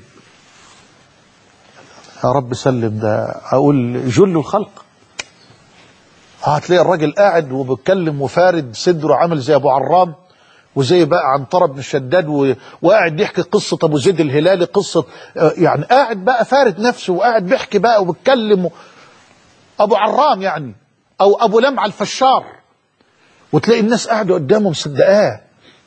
يا رب سلم، ده أقول جل الخلق. هتلاقي الراجل قاعد وبيتكلم وفارد صدره عامل زي أبو عرام وزي بقى عنترة بن شداد، وقاعد يحكي قصة أبو زيد الهلالي، قصة يعني قاعد بقى فارد نفسه وقاعد بيحكي بقى وبيتكلم أبو عرام يعني، أو أبو لمع الفشار، وتلاقي الناس قاعدة قدامه مصدقاه.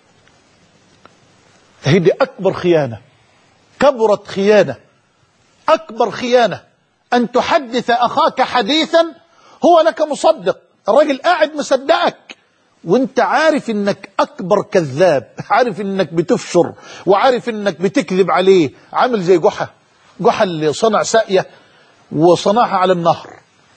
هي دي أكبر خيانة، كبرت خيانة، أكبر خيانة أن تحدث أخاك حديثا هو لك مصدق. الراجل قاعد مصدقك وانت عارف انك أكبر كذاب، عارف انك بتفشر وعارف انك بتكذب عليه. عامل زي جحا جحا اللي صنع ساقية وصنعها على النهر.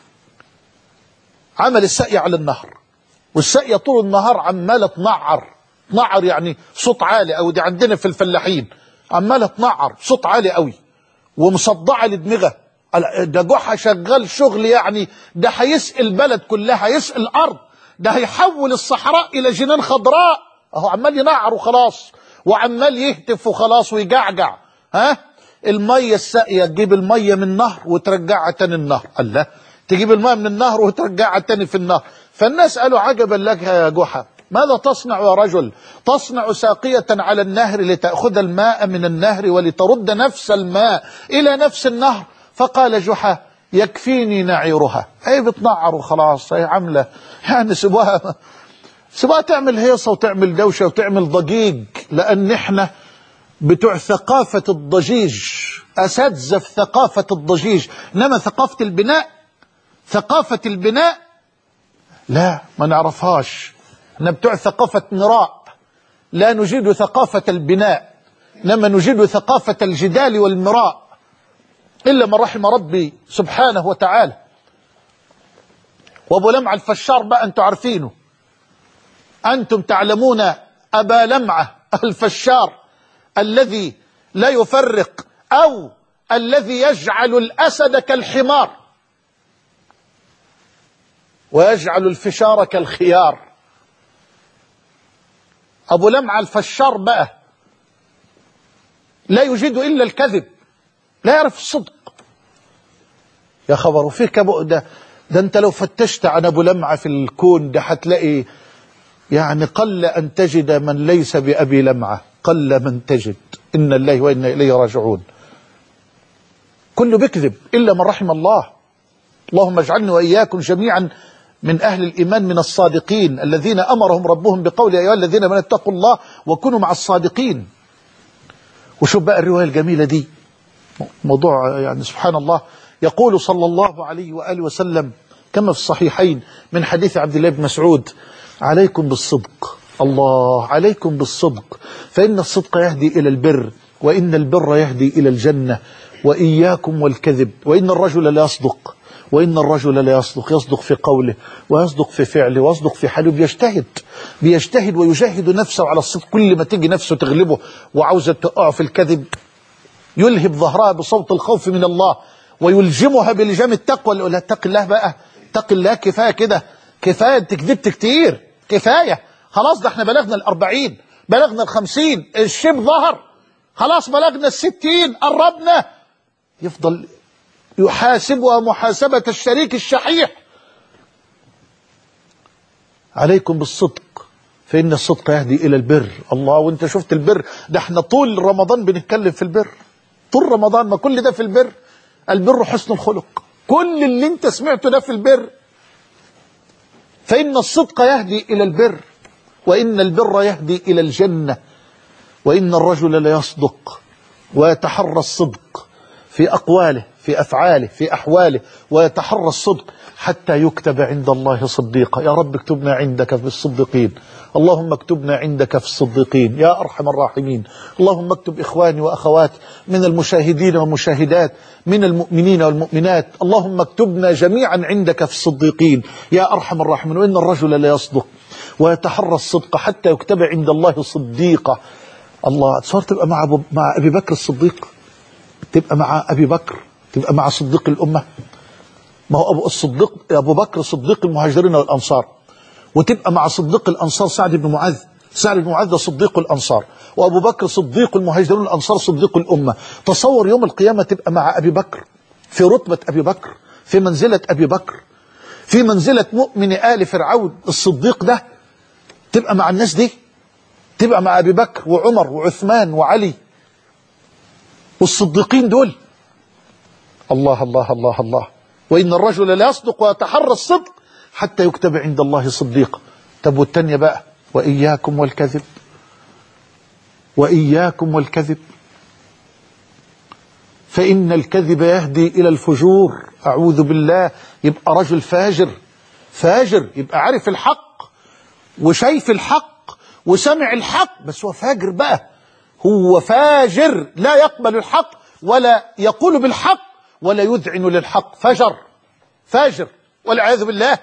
عمل الساقية على النهر، والساقية طول النهار عمالة تنعر تنعر يعني صوت عالي، أو دي عندنا في الفلاحين عمالة تنعر صوت عالي قوي ومصدعة لدماغه. ده جحا شغال شغل يعني، ده هيسقي البلد كلها، هيسقي الأرض، ده هيحول الصحراء إلى جنان خضراء. أهو عمال ينعر وخلاص، وعمال يهتف وخلاص ويجعجع. ها المية الساقية تجيب المية من النهر وترجعها تاني النهر. الله، تجيب المية من النهر وترجعها تاني في النهر. فالناس قالوا عجبا لك يا جحا، ماذا تصنع يا رجل؟ تصنع ساقية على النهر لتأخذ الماء من النهر ولترد نفس الماء إلى نفس النهر. فقال جحا يكفيني نعيرها. هي بتنعر وخلاص، هي عاملة يعني سيبوها سيبوها تعمل هيصة وتعمل دوشة وتعمل ضجيج، لأن احنا بتوع ثقافة الضجيج، أساتذة في ثقافة الضجيج. إنما ثقافة البناء ثقافة البناء لا، ما نعرفهاش. احنا بتوع ثقافة مراء، لا نجيد ثقافة البناء، إنما نجيد ثقافة الجدال والمراء، إلا من رحم ربي سبحانه وتعالى. وأبو لمع الفشار بقى أنتم عارفينه، أنتم تعلمون أبا لمعة الفشار الذي لا يفرق، أو الذي يجعل الأسد كالحمار ويجعل الفشار كالخيار. أبو لمع الفشار بقى لا يجيد إلا الكذب، لا يعرف الصدق. يا خبر، وفيك أبو ده ده أنت لو فتشت عن أبو لمعة في الكون ده هتلاقي يعني قل أن تجد من ليس بأبي لمعة، قل من تجد. إن الله وإنا إليه راجعون. كله بيكذب إلا من رحم الله. اللهم اجعلني وإياكم جميعا من أهل الإيمان من الصادقين الذين أمرهم ربهم بقول يا أيها الذين آمنوا اتقوا الله وكونوا مع الصادقين. وشوف بقى الرواية الجميلة دي، موضوع يعني سبحان الله. يقول صلى الله عليه وآله وسلم كما في الصحيحين من حديث عبد الله بن مسعود: عليكم بالصدق، الله عليكم بالصدق، فإن الصدق يهدي إلى البر، وإن البر يهدي إلى الجنة، وإياكم والكذب، وإن الرجل لا يصدق، وإن الرجل لا يصدق، يصدق في قوله ويصدق في فعله ويصدق في حاله. بيجتهد بيجتهد ويجاهد نفسه على الصدق. كل ما تيجي نفسه تغلبه وعاوزة تقع في الكذب يلهب ظهرها بصوت الخوف من الله ويلجمها بلجام التقوى. يقول لها اتق الله بقى، اتق الله، كفاية كده، كفاية انت كذبت كتير، كفاية خلاص، ده احنا بلغنا الأربعين، بلغنا الخمسين، الشيب ظهر، خلاص بلغنا الستين، قربنا. يفضل يحاسبها محاسبة الشريك الشحيح. عليكم بالصدق فإن الصدق يهدي إلى البر. الله، وانت شفت البر ده احنا طول رمضان بنتكلم في البر، طول رمضان، ما كل ده في البر. البر حسن الخلق، كل اللي انت سمعته ده في البر. فإن الصدق يهدي إلى البر، وإن البر يهدي إلى الجنة، وإن الرجل ليصدق ويتحرى الصدق في أقواله، في أفعاله، في أحواله، ويتحرى الصدق حتى يكتب عند الله صديقا. يا رب اكتبنا عندك في الصديقين، اللهم اكتبنا عندك في الصديقين يا أرحم الراحمين. اللهم اكتب إخواني وأخواتي من المشاهدين والمشاهدات، من المؤمنين والمؤمنات، اللهم اكتبنا جميعا عندك في الصديقين يا أرحم الراحمين. وإن الرجل لا يصدق ويتحرى الصدق حتى يكتب عند الله صديقا. الله، تصور تبقى مع أبو مع أبي بكر الصديق، تبقى مع أبي بكر، تبقى مع صديق الأمة. ما هو أبو الصديق أبو بكر صديق المهاجرين والأنصار، وتبقى مع صديق الأنصار سعد بن معاذ. سعد بن معاذ صديق الأنصار، وأبو بكر صديق المهاجرين والأنصار صديق الأمة. تصور يوم القيامة تبقى مع أبي بكر، في رتبة أبي بكر، في منزلة أبي بكر، في منزلة مؤمن آل فرعون الصديق ده. تبقى مع الناس دي، تبقى مع أبي بكر وعمر وعثمان وعلي والصديقين دول. الله الله الله الله. وإن الرجل لا يصدق ويتحرى الصدق حتى يكتب عند الله صديقا. طب والتانية بقى: وإياكم والكذب، وإياكم والكذب، فإن الكذب يهدي إلى الفجور. أعوذ بالله. يبقى رجل فاجر، فاجر، يبقى عارف الحق وشايف الحق وسمع الحق، بس هو فاجر بقى، هو فاجر لا يقبل الحق ولا يقول بالحق ولا يذعن للحق. فجر، فاجر والعياذ بالله.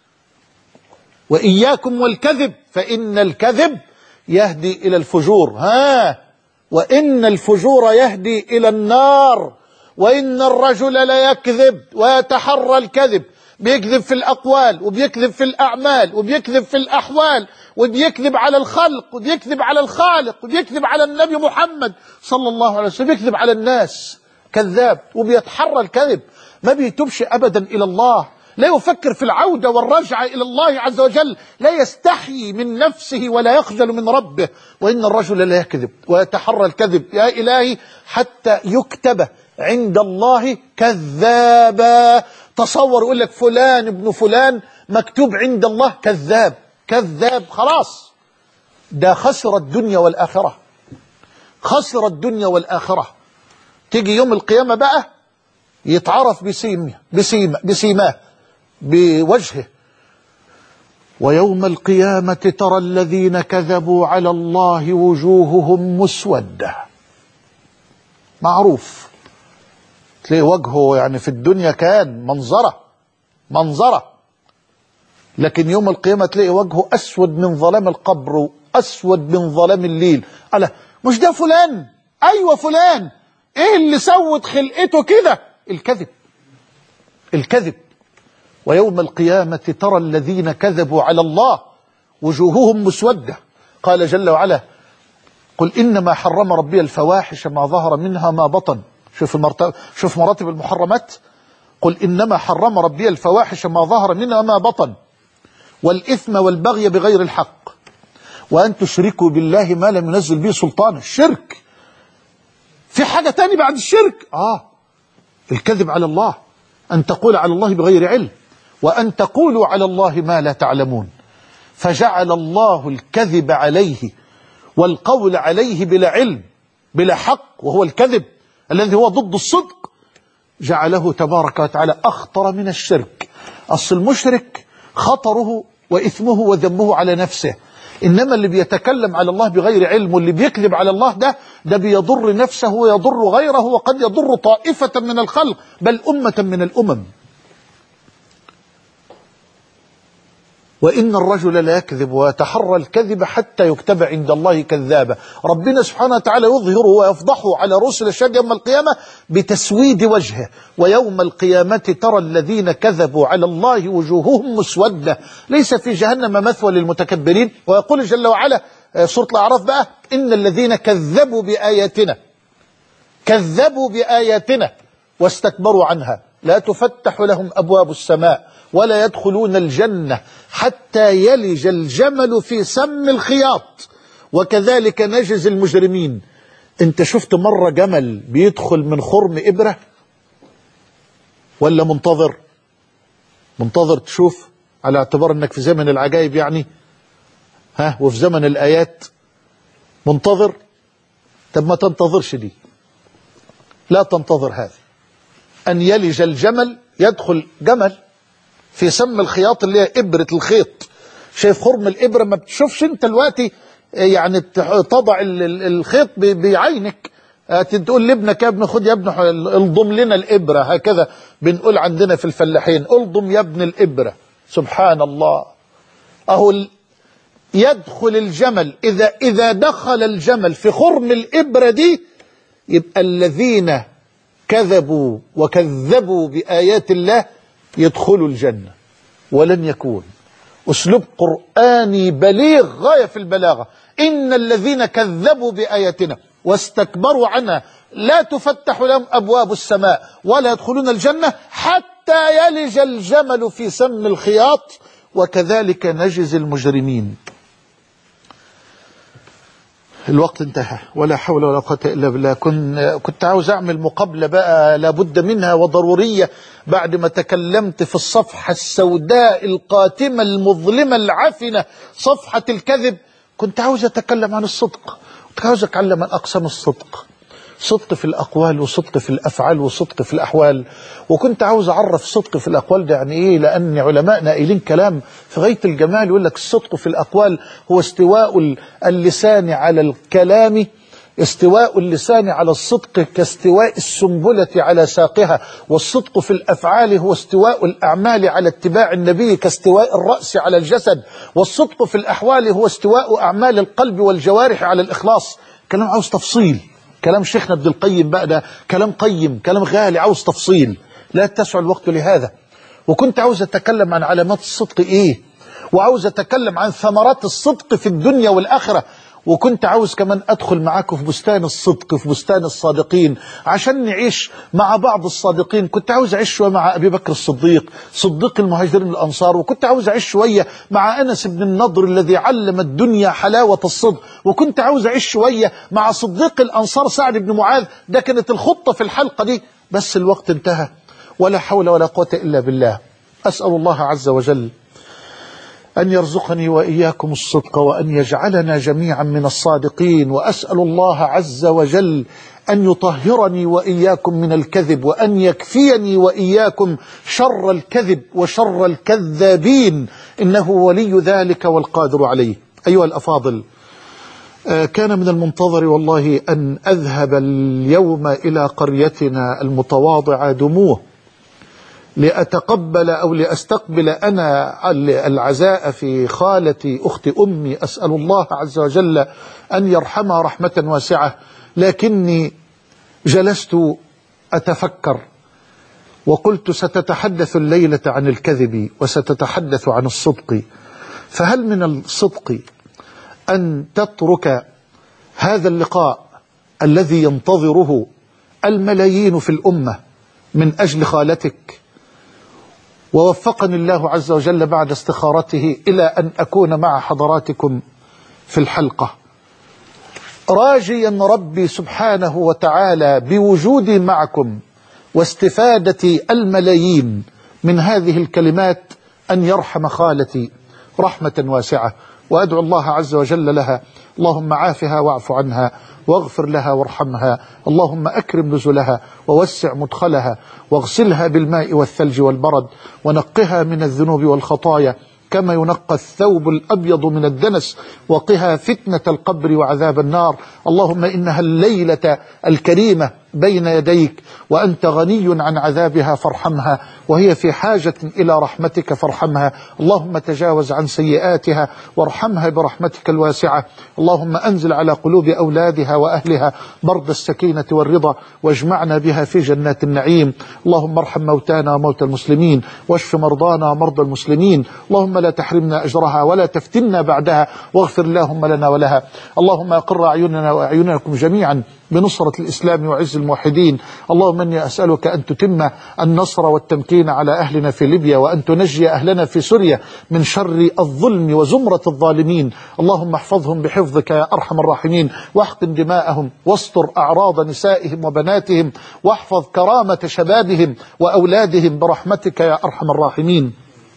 وإياكم والكذب فإن الكذب يهدي إلى الفجور. ها، وإن الفجور يهدي إلى النار. وإن الرجل لا يكذب ويتحرى الكذب، بيكذب في الأقوال وبيكذب في الأعمال وبيكذب في الأحوال وبيكذب على الخلق وبيكذب على الخالق وبيكذب على النبي محمد صلى الله عليه وسلم، بيكذب على الناس، كذاب وبيتحرى الكذب، ما بيتوبش أبدا إلى الله، لا يفكر في العودة والرجعة إلى الله عز وجل، لا يستحيي من نفسه ولا يخجل من ربه. وإن الرجل لا يكذب ويتحرى الكذب يا إلهي حتى يكتب عند الله كذابا. تصور يقول لك فلان ابن فلان مكتوب عند الله كذاب، كذاب، خلاص ده خسر الدنيا والآخرة، خسر الدنيا والآخرة. تيجي يوم القيامة بقى يتعرف بسيمه بسيمه بسيماه بوجهه. ويوم القيامة ترى الذين كذبوا على الله وجوههم مسودة. معروف، تلاقي وجهه يعني في الدنيا كان منظرة منظرة، لكن يوم القيامة تلاقي وجهه أسود من ظلام القبر وأسود من ظلام الليل. ألا مش ده فلان؟ أيوة فلان. إيه اللي سود خلقته كده؟ الكذب، الكذب. ويوم القيامة ترى الذين كذبوا على الله وجوههم مسودة. قال جل وعلا: قل إنما حرم ربي الفواحش ما ظهر منها ما بطن. شوف المرتب، شوف مراتب المحرمات. قل إنما حرم ربي الفواحش ما ظهر منها ما بطن والإثم والبغي بغير الحق وأن تشركوا بالله ما لم ينزل به سلطان. الشرك، في حاجة تاني بعد الشرك؟ آه الكذب على الله، أن تقول على الله بغير علم، وأن تقولوا على الله ما لا تعلمون. فجعل الله الكذب عليه والقول عليه بلا علم بلا حق، وهو الكذب الذي هو ضد الصدق، جعله تبارك وتعالى أخطر من الشرك. أصل المشرك خطره وإثمه وذنبه على نفسه، إنما اللي بيتكلم على الله بغير علم واللي بيكذب على الله ده ده بيضر نفسه ويضر غيره وقد يضر طائفة من الخلق بل أمة من الأمم. وإن الرجل لا يكذب ويتحرى الكذب حتى يكتب عند الله كذابا. ربنا سبحانه وتعالى يظهره ويفضحه على رسل الشهاد يوم القيامة بتسويد وجهه. ويوم القيامة ترى الذين كذبوا على الله وجوههم مسودة ليس في جهنم مثوى للمتكبرين. ويقول جل وعلا سورة الأعراف بقى إن الذين كذبوا بآياتنا كذبوا بآياتنا واستكبروا عنها لا تفتح لهم أبواب السماء ولا يدخلون الجنة حتى يلج الجمل في سم الخياط وكذلك نجزي المجرمين. انت شفت مرة جمل بيدخل من خرم إبرة ولا منتظر منتظر تشوف على اعتبار انك في زمن العجائب يعني ها وفي زمن الآيات منتظر؟ طب ما تنتظرش دي، لا تنتظر هذا أن يلج الجمل يدخل جمل في سم الخياط اللي هي إبرة الخيط. شايف خرم الإبرة ما بتشوفش انت دلوقتي يعني تضع الخيط بعينك تقول لابنك يا ابن خد يا ابن الضم لنا الإبرة، هكذا بنقول عندنا في الفلاحين الضم يا ابن الإبرة. سبحان الله. أهو يدخل الجمل إذا إذا دخل الجمل في خرم الإبرة دي يبقى الذين كذبوا وكذبوا بآيات الله يدخلوا الجنة ولن يكون. أسلوب قرآني بليغ غاية في البلاغة. إن الذين كذبوا بآياتنا واستكبروا عنها لا تفتح لهم أبواب السماء ولا يدخلون الجنة حتى يلج الجمل في سم الخياط وكذلك نجزي المجرمين. الوقت انتهى ولا حول ولا قوة إلا بالله. كنت عاوز أعمل مقابلة بقى لابد منها وضرورية بعد ما تكلمت في الصفحة السوداء القاتمة المظلمة العفنة صفحة الكذب. كنت عاوز أتكلم عن الصدق، كنت عاوز أتكلم عن أقسام الصدق، صدق في الأقوال وصدق في الأفعال وصدق في الأحوال. وكنت عاوز أعرف صدق في الأقوال ده يعني إيه، لأن علماء نائلين كلام في غاية الجمال. يقول لك الصدق في الأقوال هو استواء اللسان على الكلام، استواء اللسان على الصدق كاستواء السنبلة على ساقها. والصدق في الأفعال هو استواء الأعمال على اتباع النبي كاستواء الرأس على الجسد. والصدق في الأحوال هو استواء أعمال القلب والجوارح على الإخلاص. كلام عاوز تفصيل، كلام شيخنا ابن القيم بقى ده كلام قيم، كلام غالي، عاوز تفصيل لا تسع الوقت لهذا. وكنت عاوز أتكلم عن علامات الصدق إيه، وعاوز أتكلم عن ثمرات الصدق في الدنيا والآخرة. وكنت عاوز كمان أدخل معاكم في بستان الصدق، في بستان الصادقين، عشان نعيش مع بعض الصادقين. كنت عاوز أعيش شوية مع أبي بكر الصديق صديق المهاجرين الأنصار، وكنت عاوز أعيش شوية مع أنس بن النضر الذي علم الدنيا حلاوة الصدق، وكنت عاوز أعيش شوية مع صديق الأنصار سعد بن معاذ. ده كانت الخطة في الحلقة دي، بس الوقت انتهى ولا حول ولا قوة إلا بالله. أسأل الله عز وجل أن يرزقني وإياكم الصدق وأن يجعلنا جميعا من الصادقين. وأسأل الله عز وجل أن يطهرني وإياكم من الكذب، وأن يكفيني وإياكم شر الكذب وشر الكذابين، إنه ولي ذلك والقادر عليه. أيها الأفاضل، كان من المنتظر والله أن أذهب اليوم إلى قريتنا المتواضعة دموه لأتقبل أو لأستقبل أنا العزاء في خالتي أخت أمي. أسأل الله عز وجل أن يرحمها رحمة واسعة، لكني جلست أتفكر وقلت ستتحدث الليلة عن الكذب وستتحدث عن الصدق، فهل من الصدق أن تترك هذا اللقاء الذي ينتظره الملايين في الأمة من أجل خالتك؟ ووفقني الله عز وجل بعد استخارته إلى أن أكون مع حضراتكم في الحلقة، راجيا ربي سبحانه وتعالى بوجودي معكم واستفادة الملايين من هذه الكلمات أن يرحم خالتي رحمة واسعة. وأدعو الله عز وجل لها اللهم عافها واعف عنها واغفر لها وارحمها. اللهم أكرم نزلها ووسع مدخلها واغسلها بالماء والثلج والبرد ونقها من الذنوب والخطايا كما ينقى الثوب الأبيض من الدنس، وقها فتنة القبر وعذاب النار. اللهم إنها الليلة الكريمة بين يديك وأنت غني عن عذابها فارحمها، وهي في حاجة إلى رحمتك فارحمها. اللهم تجاوز عن سيئاتها وارحمها برحمتك الواسعة. اللهم أنزل على قلوب أولادها وأهلها برد السكينة والرضا، واجمعنا بها في جنات النعيم. اللهم ارحم موتانا وموتى المسلمين، واشف مرضانا ومرضى المسلمين. اللهم لا تحرمنا أجرها ولا تفتنا بعدها، واغفر اللهم لنا ولها. اللهم أقر أعيننا وأعينكم جميعا بنصرة الإسلام وعز الموحدين. اللهم إني أسألك أن تتم النصر والتمكين على أهلنا في ليبيا، وأن تنجي أهلنا في سوريا من شر الظلم وزمرة الظالمين. اللهم احفظهم بحفظك يا أرحم الراحمين، واحقن دماءهم، واستر أعراض نسائهم وبناتهم، واحفظ كرامة شبابهم وأولادهم برحمتك يا أرحم الراحمين.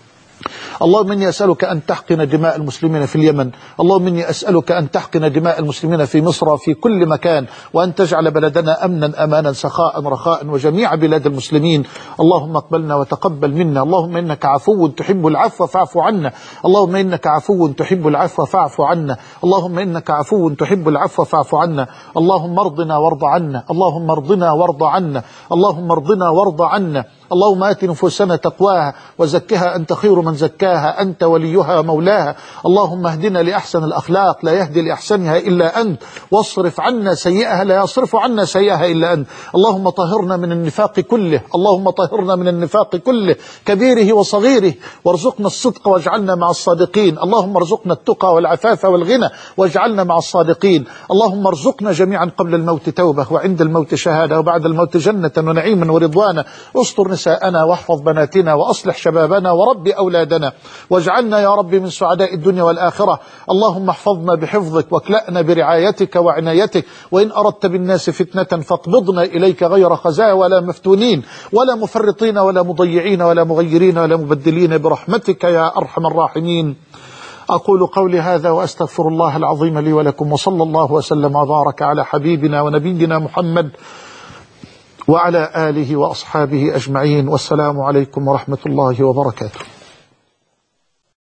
اللهم إني أسألك أن تحقن دماء المسلمين في اليمن. اللهم إني أسألك أن تحقن دماء المسلمين في مصر وفي كل مكان، وأن تجعل بلدنا أمنا أمانا سخاء رخاء وجميع بلاد المسلمين. اللهم اقبلنا وتقبل منا. اللهم إنك عفو تحب العفو فاعف عنا. اللهم إنك عفو تحب العفو فاعف عنا. اللهم إنك عفو تحب العفو فاعف عنا. اللهم ارضنا وارض عنا. اللهم ارضنا وارض عنا. اللهم ارضنا وارض عنا. اللهم آت نفوسنا تقواها وزكها أنت خير من زكاها، أنت وليها ومولاها. اللهم اهدنا لأحسن الأخلاق لا يهدي لأحسنها إلا أنت، واصرف عنا سيئها لا يصرف عنا سيئها إلا أنت. اللهم طهرنا من النفاق كله. اللهم طهرنا من النفاق كله كبيره وصغيره، وارزقنا الصدق واجعلنا مع الصادقين. اللهم ارزقنا التقى والعفاف والغنى واجعلنا مع الصادقين. اللهم ارزقنا جميعا قبل الموت توبة، وعند الموت شهادة، وبعد الموت جنة ونعيما ورضوانا. استر نساءنا واحفظ بناتنا وأصلح شبابنا ورب أولادنا، واجعلنا يا رب من سعداء الدنيا والآخرة. اللهم احفظنا بحفظك واكلأنا برعايتك وعنايتك، وإن أردت بالناس فتنة فاقبضنا إليك غير خزايا ولا مفتونين ولا مفرطين ولا مضيعين ولا مغيرين ولا مبدلين برحمتك يا أرحم الراحمين. أقول قولي هذا وأستغفر الله العظيم لي ولكم، وصلى الله وسلم وبارك على حبيبنا ونبينا محمد وعلى آله وأصحابه أجمعين، والسلام عليكم ورحمة الله وبركاته.